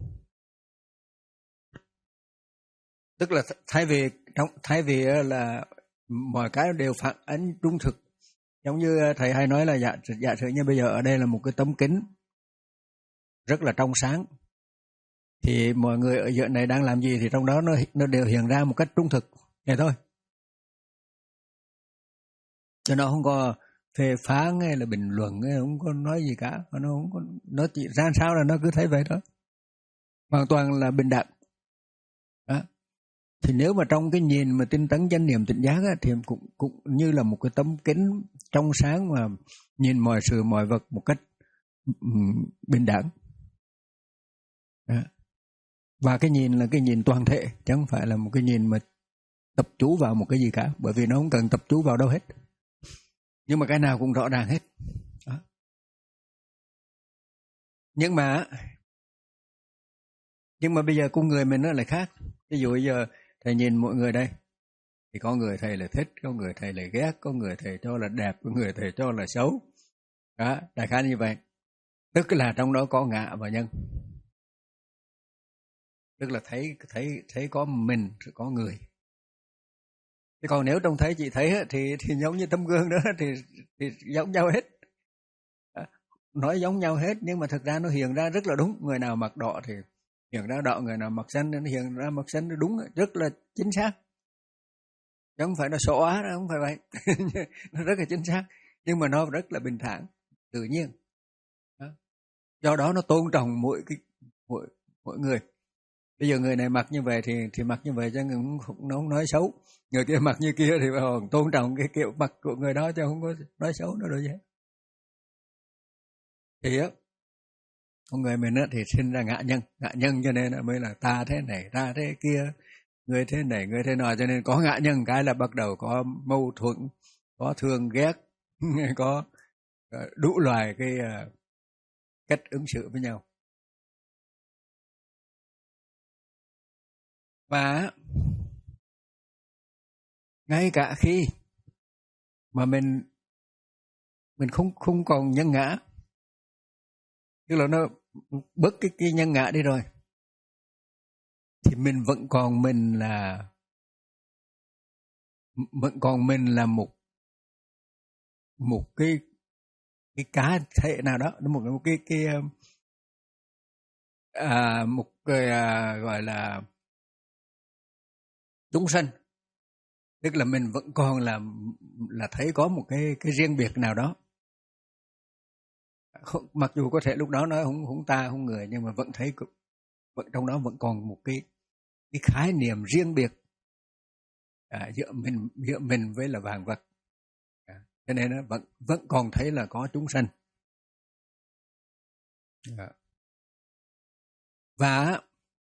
Tức là thay vì thay vì là mọi cái đều phản ánh trung thực, giống như thầy hay nói là giả, giả sử như bây giờ ở đây là một cái tấm kính rất là trong sáng, thì mọi người ở giữa này đang làm gì thì trong đó nó nó đều hiện ra một cách trung thực vậy thôi, cho nó không có phê phán hay là bình luận hay không có nói gì cả, nó không có, nó chỉ ra sao là nó cứ thấy vậy đó, hoàn toàn là bình đẳng đó. Thì nếu mà trong cái nhìn mà tinh tấn chánh niệm tỉnh giác á, thì cũng cũng như là một cái tấm kính trong sáng mà nhìn mọi sự mọi vật một cách um, bình đẳng đó. Và cái nhìn là cái nhìn toàn thể, chứ không phải là một cái nhìn mà tập chú vào một cái gì cả, bởi vì nó không cần tập chú vào đâu hết, nhưng mà cái nào cũng rõ ràng hết đó. Nhưng mà nhưng mà bây giờ con người mình nó lại khác. Ví dụ bây giờ thầy nhìn mọi người đây, thì có người thầy là thích, có người thầy là ghét, có người thầy cho là đẹp, có người thầy cho là xấu đó, đại khái như vậy. Tức là trong đó có ngạ và nhân, tức là thấy thấy thấy có mình, có người. Thế còn nếu trông thấy chị thấy thì thì giống như tấm gương đó thì, thì giống nhau hết, nói giống nhau hết, nhưng mà thực ra nó hiện ra rất là đúng. Người nào mặc đỏ thì hiện ra đỏ, người nào mặc xanh thì hiện ra mặc xanh, nó đúng, rất là chính xác, chứ không phải nó xỏ á, không phải vậy. Nó rất là chính xác, nhưng mà nó rất là bình thản, tự nhiên đó. Do đó nó tôn trọng mỗi cái mỗi mỗi người. Bây giờ người này mặc như vậy thì thì mặc như vậy, chứ không, không, nó không nói xấu. Người kia mặc như kia thì còn tôn trọng cái kiểu mặc của người đó, chứ không có nói xấu nó đâu vậy. Thì á, con người mình á thì sinh ra ngạ nhân, ngạ nhân cho nên mới là ta thế này, ta thế kia, người thế này, người thế nọ, cho nên có ngạ nhân cái là bắt đầu có mâu thuẫn, có thương ghét, có đủ loài cái cách ứng xử với nhau. Và ngay cả khi mà mình mình không không còn nhân ngã, tức là nó bớt cái, cái nhân ngã đi rồi, thì mình vẫn còn mình là vẫn còn mình là một một cái cái cá thể nào đó, một một cái cái à, một cái à, gọi là chúng sanh, tức là mình vẫn còn là là thấy có một cái cái riêng biệt nào đó. Không, mặc dù có thể lúc đó nói không không ta không người, nhưng mà vẫn thấy vẫn trong đó vẫn còn một cái cái khái niệm riêng biệt à, giữa mình giữa mình với là vạn vật, à, cho nên nó vẫn vẫn còn thấy là có chúng sanh. À. và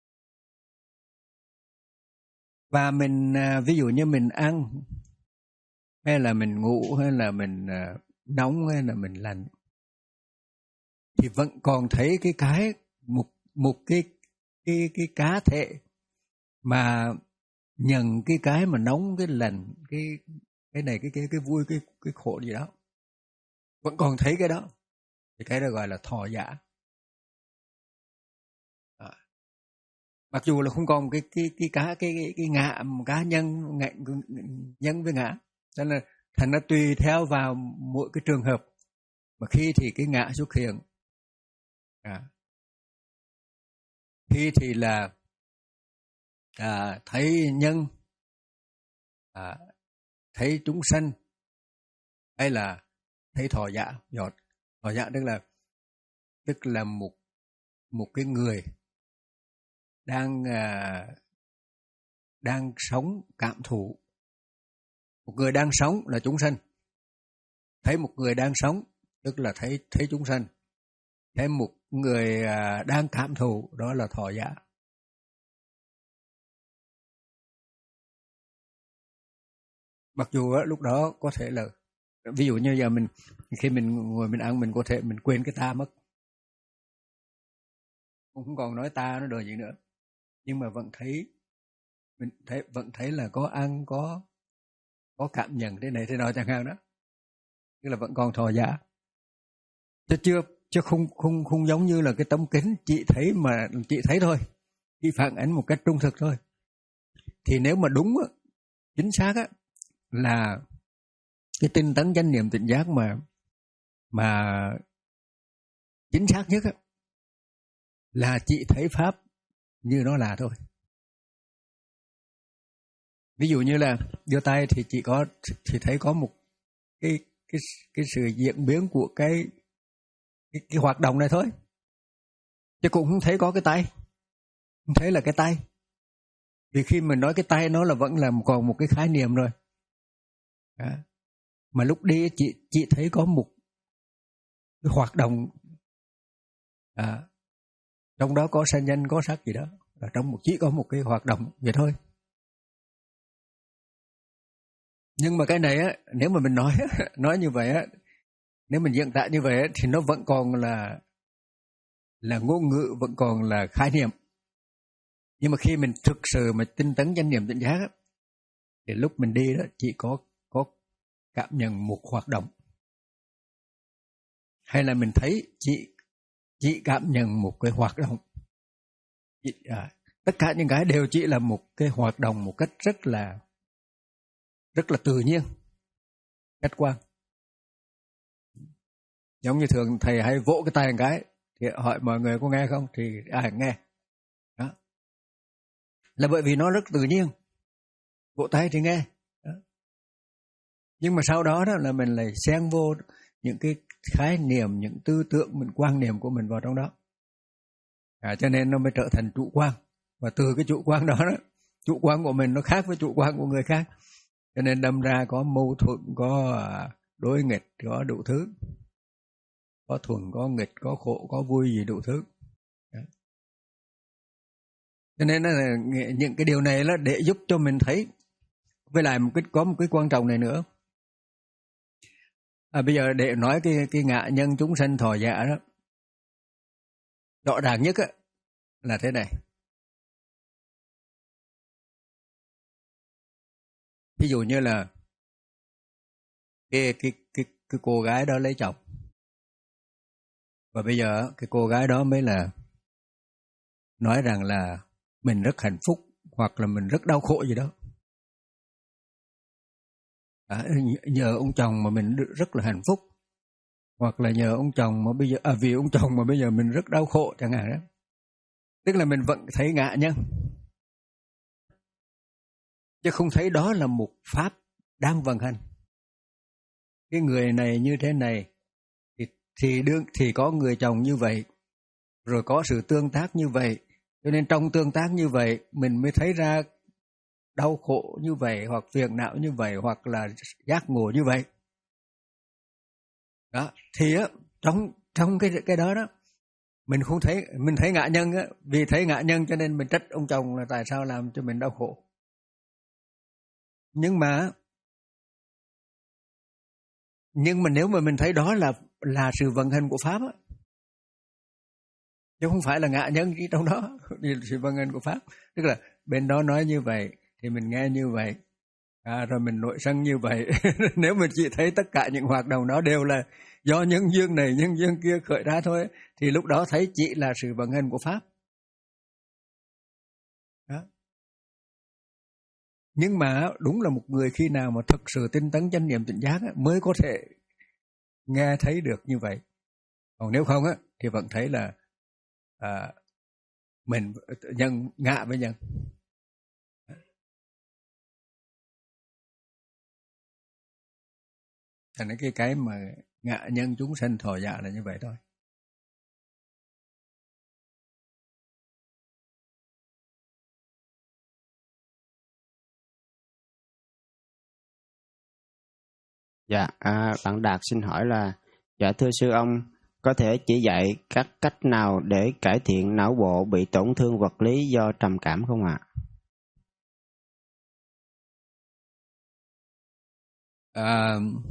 và mình à, ví dụ như mình ăn hay là mình ngủ hay là mình à, nóng hay là mình lạnh thì vẫn còn thấy cái cái một một cái cái cái cá thể mà nhận cái cái mà nóng cái lạnh cái cái này cái cái cái vui cái cái khổ gì đó, vẫn còn thấy cái đó thì cái đó gọi là thọ giả. À. Mặc dù là không còn cái cái cái cá cái cái, cái ngã cá nhân ngã, nhân với ngã, cho nên thành nó tùy theo vào mỗi cái trường hợp mà khi thì cái ngã xuất hiện, à. khi thì là à, thấy nhân, à, thấy chúng sanh, hay là thấy thọ giả. Rồi thọ giả tức là tức là một một cái người đang à, đang sống cảm thụ, một người đang sống là chúng sanh, thấy một người đang sống tức là thấy thấy chúng sanh, thấy một người à, đang cảm thụ đó là thọ giả. Mặc dù á, lúc đó có thể là ví dụ như giờ mình khi mình ngồi mình ăn mình có thể mình quên cái ta mất, không còn nói ta nó đời gì nữa, nhưng mà vẫn thấy mình thấy vẫn thấy là có ăn có có cảm nhận thế này thế nọ chẳng hạn đó, tức là vẫn còn thọ giả. Chứ chưa chứ không không không giống như là cái tấm kính chị thấy mà chị thấy thôi, chỉ phản ánh một cách trung thực thôi. Thì nếu mà đúng á, chính xác á, là cái tinh tấn chánh niệm tỉnh giác mà mà chính xác nhất á, là chị thấy pháp như nó là thôi. Ví dụ như là giơ tay thì chị có thì thấy có một cái cái cái sự diễn biến của cái cái, cái hoạt động này thôi, chứ cũng không thấy có cái tay, không thấy là cái tay. Vì khi mình nói cái tay nó là vẫn là còn một cái khái niệm rồi. À. Mà lúc đi chị chị thấy có một cái hoạt động, à, trong đó có sanh danh có sắc gì đó, là trong một chỉ có một cái hoạt động vậy thôi. Nhưng mà cái này á, nếu mà mình nói nói như vậy á, nếu mình diễn tả như vậy á, thì nó vẫn còn là là ngôn ngữ, vẫn còn là khái niệm. Nhưng mà khi mình thực sự mà tinh tấn chánh niệm tỉnh giác á, thì lúc mình đi đó chỉ có có cảm nhận một hoạt động, hay là mình thấy chỉ chỉ cảm nhận một cái hoạt động. Chị, à, tất cả những cái đều chỉ là một cái hoạt động một cách rất là rất là tự nhiên, khách quan. Giống như thường thầy hay vỗ cái tay một cái thì hỏi mọi người có nghe không, thì ai nghe. Đó. Là bởi vì nó rất tự nhiên, vỗ tay thì nghe. Đó. Nhưng mà sau đó đó là mình lại xen vô những cái khái niệm, những tư tưởng, mình quan niệm của mình vào trong đó. À, cho nên nó mới trở thành chủ quan. Và từ cái chủ quan đó, đó, chủ quan của mình nó khác với chủ quan của người khác. Cho nên đâm ra có mâu thuẫn, có đối nghịch, có đủ thứ. Có thuần, có nghịch, có khổ, có vui gì đủ thứ. Đó. Cho nên là những cái điều này là để giúp cho mình thấy. Với lại một cái, có một cái quan trọng này nữa. À, bây giờ để nói cái, cái ngã nhân chúng sanh thọ giả đó, rõ ràng nhất á, là thế này. Ví dụ như là cái, cái, cái, cái cô gái đó lấy chồng, và bây giờ cái cô gái đó mới là nói rằng là mình rất hạnh phúc, hoặc là mình rất đau khổ gì đó. À, nhờ ông chồng mà mình rất là hạnh phúc, hoặc là nhờ ông chồng mà bây giờ à, vì ông chồng mà bây giờ mình rất đau khổ chẳng hạn đó. Tức là mình vẫn thấy ngã nhân, chứ không thấy đó là một pháp đang vận hành. Cái người này như thế này thì thì đương thì có người chồng như vậy, rồi có sự tương tác như vậy, Cho nên trong tương tác như vậy mình mới thấy ra đau khổ như vậy, hoặc phiền não như vậy, hoặc là giác ngộ như vậy. Đó, thì á, trong trong cái cái đó đó mình không thấy, mình thấy ngạ nhân á, vì thấy ngạ nhân cho nên mình trách ông chồng là tại sao làm cho mình đau khổ. Nhưng mà nhưng mà nếu mà mình thấy đó là là sự vận hành của pháp á, chứ không phải là ngạ nhân chỉ trong đó, sự vận hành của pháp, tức là bên đó nói như vậy thì mình nghe như vậy, à, rồi mình nội sân như vậy. Nếu mình chỉ thấy tất cả những hoạt động đó đều là do nhân duyên này nhân duyên kia khởi ra thôi, thì lúc đó thấy chỉ là sự vận hành của pháp. Đó. Nhưng mà đúng là một người khi nào mà thực sự tinh tấn chánh niệm tỉnh giác mới có thể nghe thấy được như vậy. Còn nếu không á thì vẫn thấy là à, mình nhân ngạ với nhân. Thành cái cái mà ngạ nhân chúng sanh thọ dạ là như vậy thôi. Dạ, à, bạn Đạt xin hỏi là, dạ thưa sư ông, có thể chỉ dạy các cách nào để cải thiện não bộ bị tổn thương vật lý do trầm cảm không ạ? À,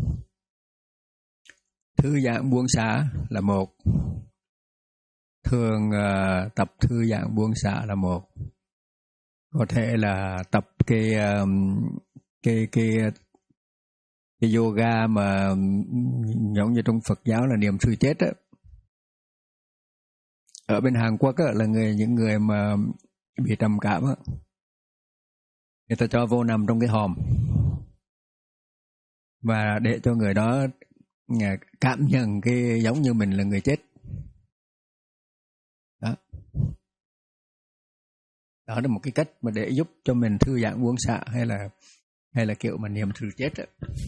thư giãn buông xả là một, thường uh, tập thư giãn buông xả là một, có thể là tập cái um, cái cái cái yoga mà giống như trong Phật giáo là niệm sự chết á. Ở bên Hàn Quốc á, là người những người mà bị trầm cảm á, người ta cho vô nằm trong cái hòm và để cho người đó cảm nhận cái giống như mình là người chết. Đó. Đó là một cái cách mà để giúp cho mình thư giãn buông xả, hay là hay là kiểu mà niệm sự chết á.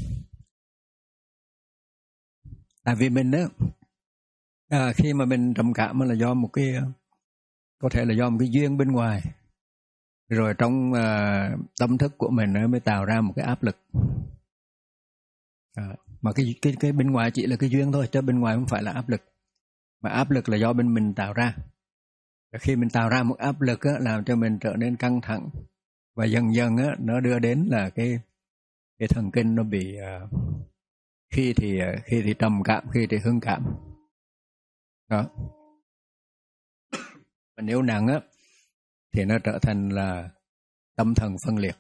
Tại vì mình á, à, khi mà mình trầm cảm là do một cái, có thể là do một cái duyên bên ngoài, rồi trong à, tâm thức của mình nó mới tạo ra một cái áp lực. À, mà cái cái cái bên ngoài chỉ là cái duyên thôi, chứ bên ngoài không phải là áp lực, mà áp lực là do bên mình tạo ra. Và khi mình tạo ra một áp lực á, làm cho mình trở nên căng thẳng, và dần dần á, nó đưa đến là cái cái thần kinh nó bị uh, khi thì uh, khi thì trầm cảm, khi thì hưng cảm. Đó. Và nếu nặng á thì nó trở thành là tâm thần phân liệt.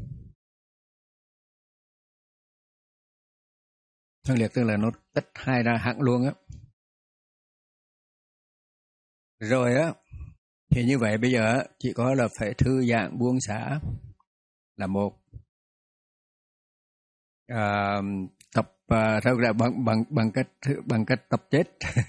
Phân liệt tức là nó tách hai ra hẳn luôn á. Rồi á thì như vậy bây giờ chỉ có là phải thư giãn buông xả là một, à, tập à, theo là bằng bằng bằng cách bằng cách tập chết.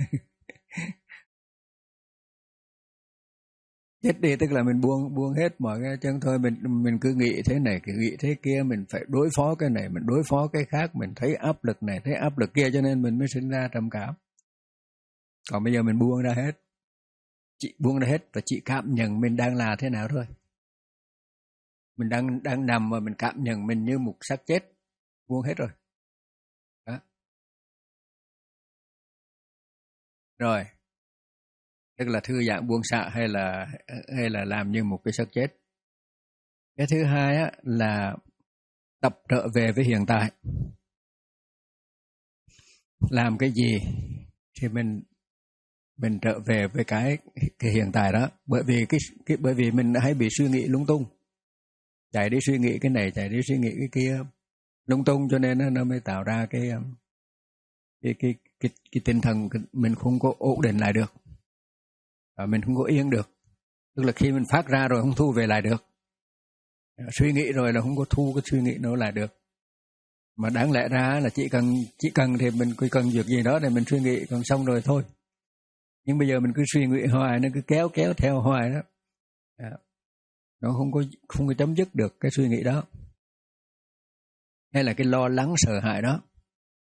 Chết đi tức là mình buông buông hết mọi cái chân thôi, mình mình cứ nghĩ thế này, cứ nghĩ thế kia, mình phải đối phó cái này, mình đối phó cái khác, mình thấy áp lực này, thấy áp lực kia, cho nên mình mới sinh ra trầm cảm. Còn bây giờ mình buông ra hết, chị buông ra hết và chị cảm nhận mình đang là thế nào thôi. Mình đang đang nằm và mình cảm nhận mình như một xác chết, buông hết rồi. Đó. Rồi. Tức là thư giãn buông xả hay là hay là làm như một cái xác chết. Cái thứ hai á, là tập trở về với hiện tại. Làm cái gì thì mình mình trở về với cái cái hiện tại đó, bởi vì cái, cái bởi vì mình hay bị suy nghĩ lung tung, chạy đi suy nghĩ cái này, chạy đi suy nghĩ cái kia lung tung, cho nên nó mới tạo ra cái cái cái cái, cái tinh thần mình không có ổn định lại được, và mình không có yên được. Tức là khi mình phát ra rồi không thu về lại được, suy nghĩ rồi là không có thu cái suy nghĩ nó lại được. Mà đáng lẽ ra là chỉ cần chỉ cần thì mình chỉ cần việc gì đó để mình suy nghĩ, còn xong rồi thôi. Nhưng bây giờ mình cứ suy nghĩ hoài, nó cứ kéo kéo theo hoài đó, nó không có không có chấm dứt được cái suy nghĩ đó, hay là cái lo lắng sợ hãi đó.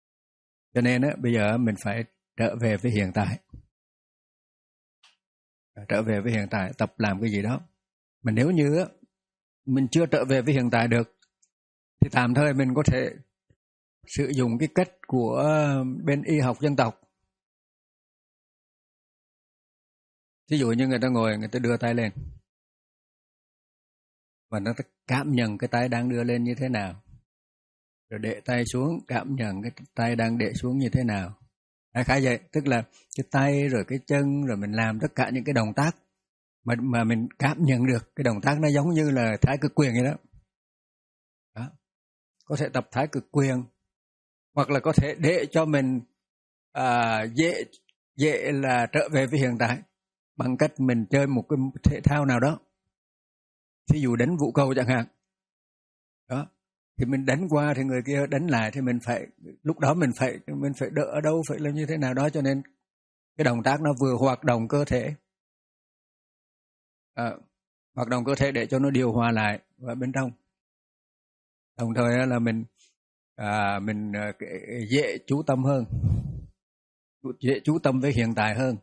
Cho nên á bây giờ mình phải trở về với hiện tại. trở về với hiện tại, tập làm cái gì đó. Mà nếu như mình chưa trở về với hiện tại được thì tạm thời mình có thể sử dụng cái cách của bên y học dân tộc. Ví dụ như người ta ngồi, người ta đưa tay lên và nó cảm nhận cái tay đang đưa lên như thế nào, rồi để tay xuống, cảm nhận cái tay đang để xuống như thế nào. Đại khái vậy, tức là cái tay rồi cái chân, rồi mình làm tất cả những cái động tác mà mà mình cảm nhận được cái động tác nó giống như là thái cực quyền vậy đó. Đó. Có thể tập thái cực quyền, hoặc là có thể để cho mình à, dễ dễ là trở về với hiện tại bằng cách mình chơi một cái thể thao nào đó. Ví dụ đánh vũ cầu chẳng hạn. Đó. Thì mình đánh qua thì người kia đánh lại, thì mình phải lúc đó mình phải mình phải đỡ ở đâu, phải làm như thế nào đó, cho nên cái động tác nó vừa hoạt động cơ thể, à, hoạt động cơ thể để cho nó điều hòa lại vào bên trong. Đồng thời là mình à, mình dễ chú tâm hơn, dễ chú tâm với hiện tại hơn,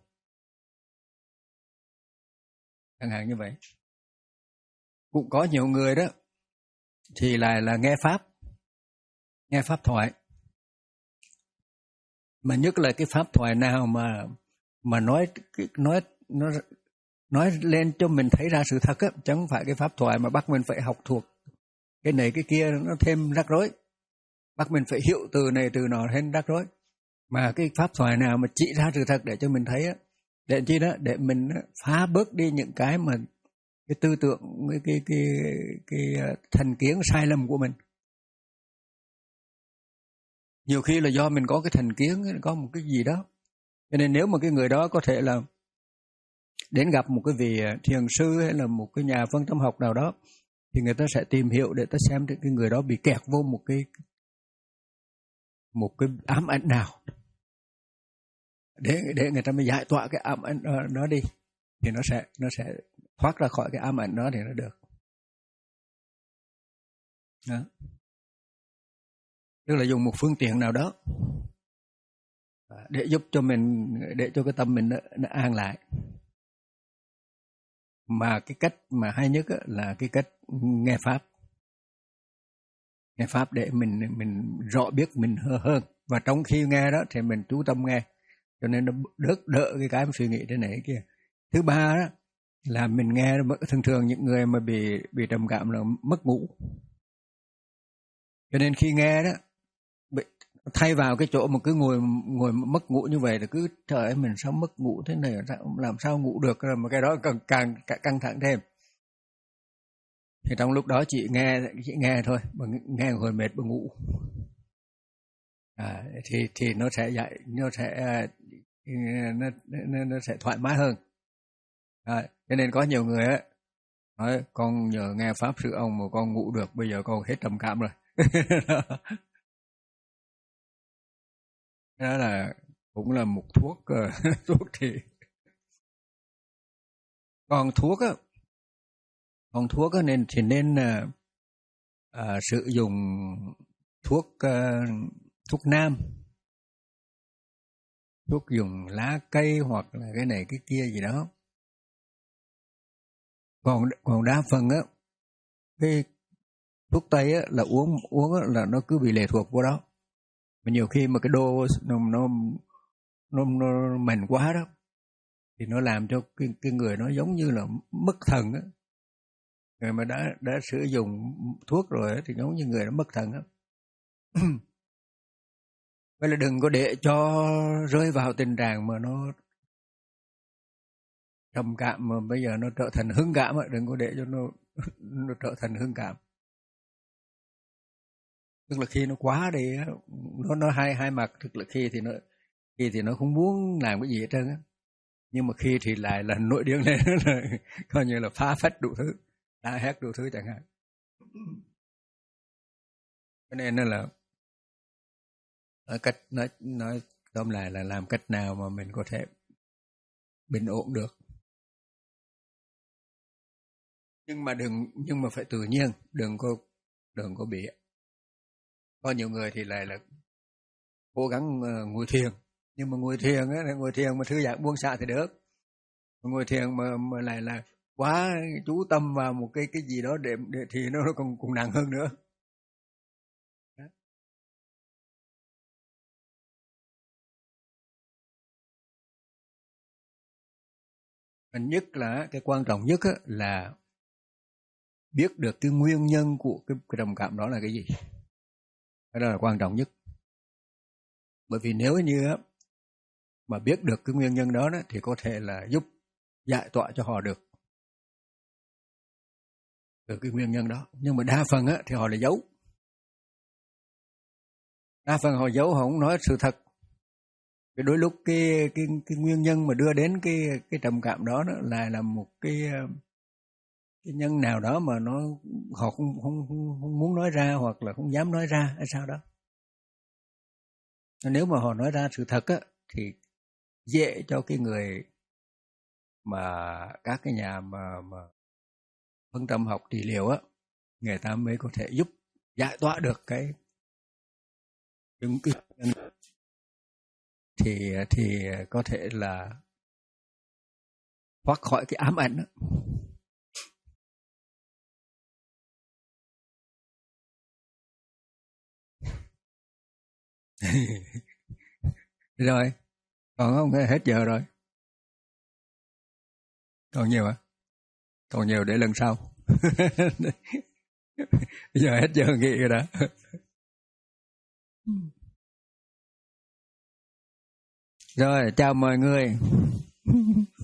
chẳng hạn như vậy. Cũng có nhiều người đó thì lại là nghe pháp, nghe pháp thoại, mà nhất là cái pháp thoại nào mà mà nói nói nó nói lên cho mình thấy ra sự thật á, chẳng phải cái pháp thoại mà bắt mình phải học thuộc cái này cái kia nó thêm rắc rối, bắt mình phải hiểu từ này từ nọ thêm rắc rối. Mà cái pháp thoại nào mà chỉ ra sự thật để cho mình thấy á, để chi đó, để mình phá bớt đi những cái mà cái tư tưởng, cái cái cái cái thành kiến sai lầm của mình. Nhiều khi là do mình có cái thành kiến, có một cái gì đó. Cho nên nếu mà cái người đó có thể là đến gặp một cái vị thiền sư hay là một cái nhà phân tâm học nào đó, thì người ta sẽ tìm hiểu để ta xem cái người đó bị kẹt vô một cái một cái ám ảnh nào, để để người ta mới giải tỏa cái ám ảnh đó đi, thì nó sẽ nó sẽ thoát ra khỏi cái ám ảnh đó thì nó được. Đó. Tức là dùng một phương tiện nào đó để giúp cho mình, để cho cái tâm mình nó, nó an lại. Mà cái cách mà hay nhất là cái cách nghe pháp, nghe pháp để mình mình rõ biết mình hơn, và trong khi nghe đó thì mình chú tâm nghe, cho nên nó đỡ đỡ cái cái suy nghĩ thế này kia. Thứ ba đó là mình nghe, thường thường những người mà bị bị trầm cảm là mất ngủ, cho nên khi nghe đó thay vào cái chỗ mà cứ ngồi ngồi mất ngủ như vậy thì cứ trời ơi mình sao mất ngủ thế này, làm sao ngủ được, rồi mà cái đó càng càng căng thẳng thêm. Thì trong lúc đó chị nghe chị nghe thôi, mà nghe hồi mệt mà ngủ, à, thì thì nó sẽ dạy, nó sẽ nó, nó, nó sẽ thoải mái hơn. À, cho nên có nhiều người á nói con nhờ nghe pháp sư ông mà con ngủ được, bây giờ con hết trầm cảm rồi. Đó là cũng là một thuốc uh, thuốc thì còn thuốc á, còn thuốc á nên thì nên uh, uh, sử dụng thuốc uh, thuốc nam, thuốc dùng lá cây hoặc là cái này cái kia gì đó. Còn còn đa phần á cái thuốc tây á là uống uống á, là nó cứ bị lệ thuộc vô đó. Mà nhiều khi mà cái đô nó nó nó, nó mạnh quá đó thì nó làm cho cái, cái người nó giống như là mất thần á. Người mà đã đã sử dụng thuốc rồi á, thì giống như người nó mất thần á. Vậy là đừng có để cho rơi vào tình trạng mà nó trầm cảm mà bây giờ nó trở thành hưng cảm á, đừng có để cho nó nó trở thành hưng cảm. Tức là khi nó quá đi á, nó nó hai hai mặt, tức là khi thì nó khi thì nó không muốn làm cái gì hết trơn á, nhưng mà khi thì lại là nổi điên lên, là coi như là phá phách đủ thứ, la hét đủ thứ chẳng hạn. Cho nên là nói cách nói nói tóm lại là làm cách nào mà mình có thể bình ổn được, nhưng mà đừng nhưng mà phải tự nhiên, đừng có đừng có bị. Có nhiều người thì lại là cố gắng ngồi thiền, nhưng mà ngồi thiền á, ngồi thiền mà thư giãn buông xả thì được, Ngồi thiền mà mà lại là quá chú tâm vào một cái cái gì đó để, để thì nó còn còn nặng hơn nữa. Mình nhất là cái quan trọng nhất là biết được cái nguyên nhân của cái, cái trầm cảm đó là cái gì. Cái đó là quan trọng nhất. Bởi vì nếu như mà biết được cái nguyên nhân đó, đó thì có thể là giúp giải tỏa cho họ được được cái nguyên nhân đó. Nhưng mà đa phần á, thì họ lại giấu. Đa phần họ giấu, họ không nói sự thật. Cái đôi lúc cái cái cái nguyên nhân mà đưa đến cái cái trầm cảm đó, đó là là một cái cái nhân nào đó mà nó họ không không không, không muốn nói ra hoặc là không dám nói ra hay sao đó. Nếu mà họ nói ra sự thật á thì dễ cho cái người mà các cái nhà mà mà phân tâm học trị liệu á, người ta mới có thể giúp giải tỏa được cái những cái thì thì có thể là thoát khỏi cái ám ảnh đó. Rồi, còn không, hết giờ rồi. Còn nhiều à? Còn nhiều để lần sau. Bây giờ hết giờ nghỉ rồi đó. Rồi, chào mọi người.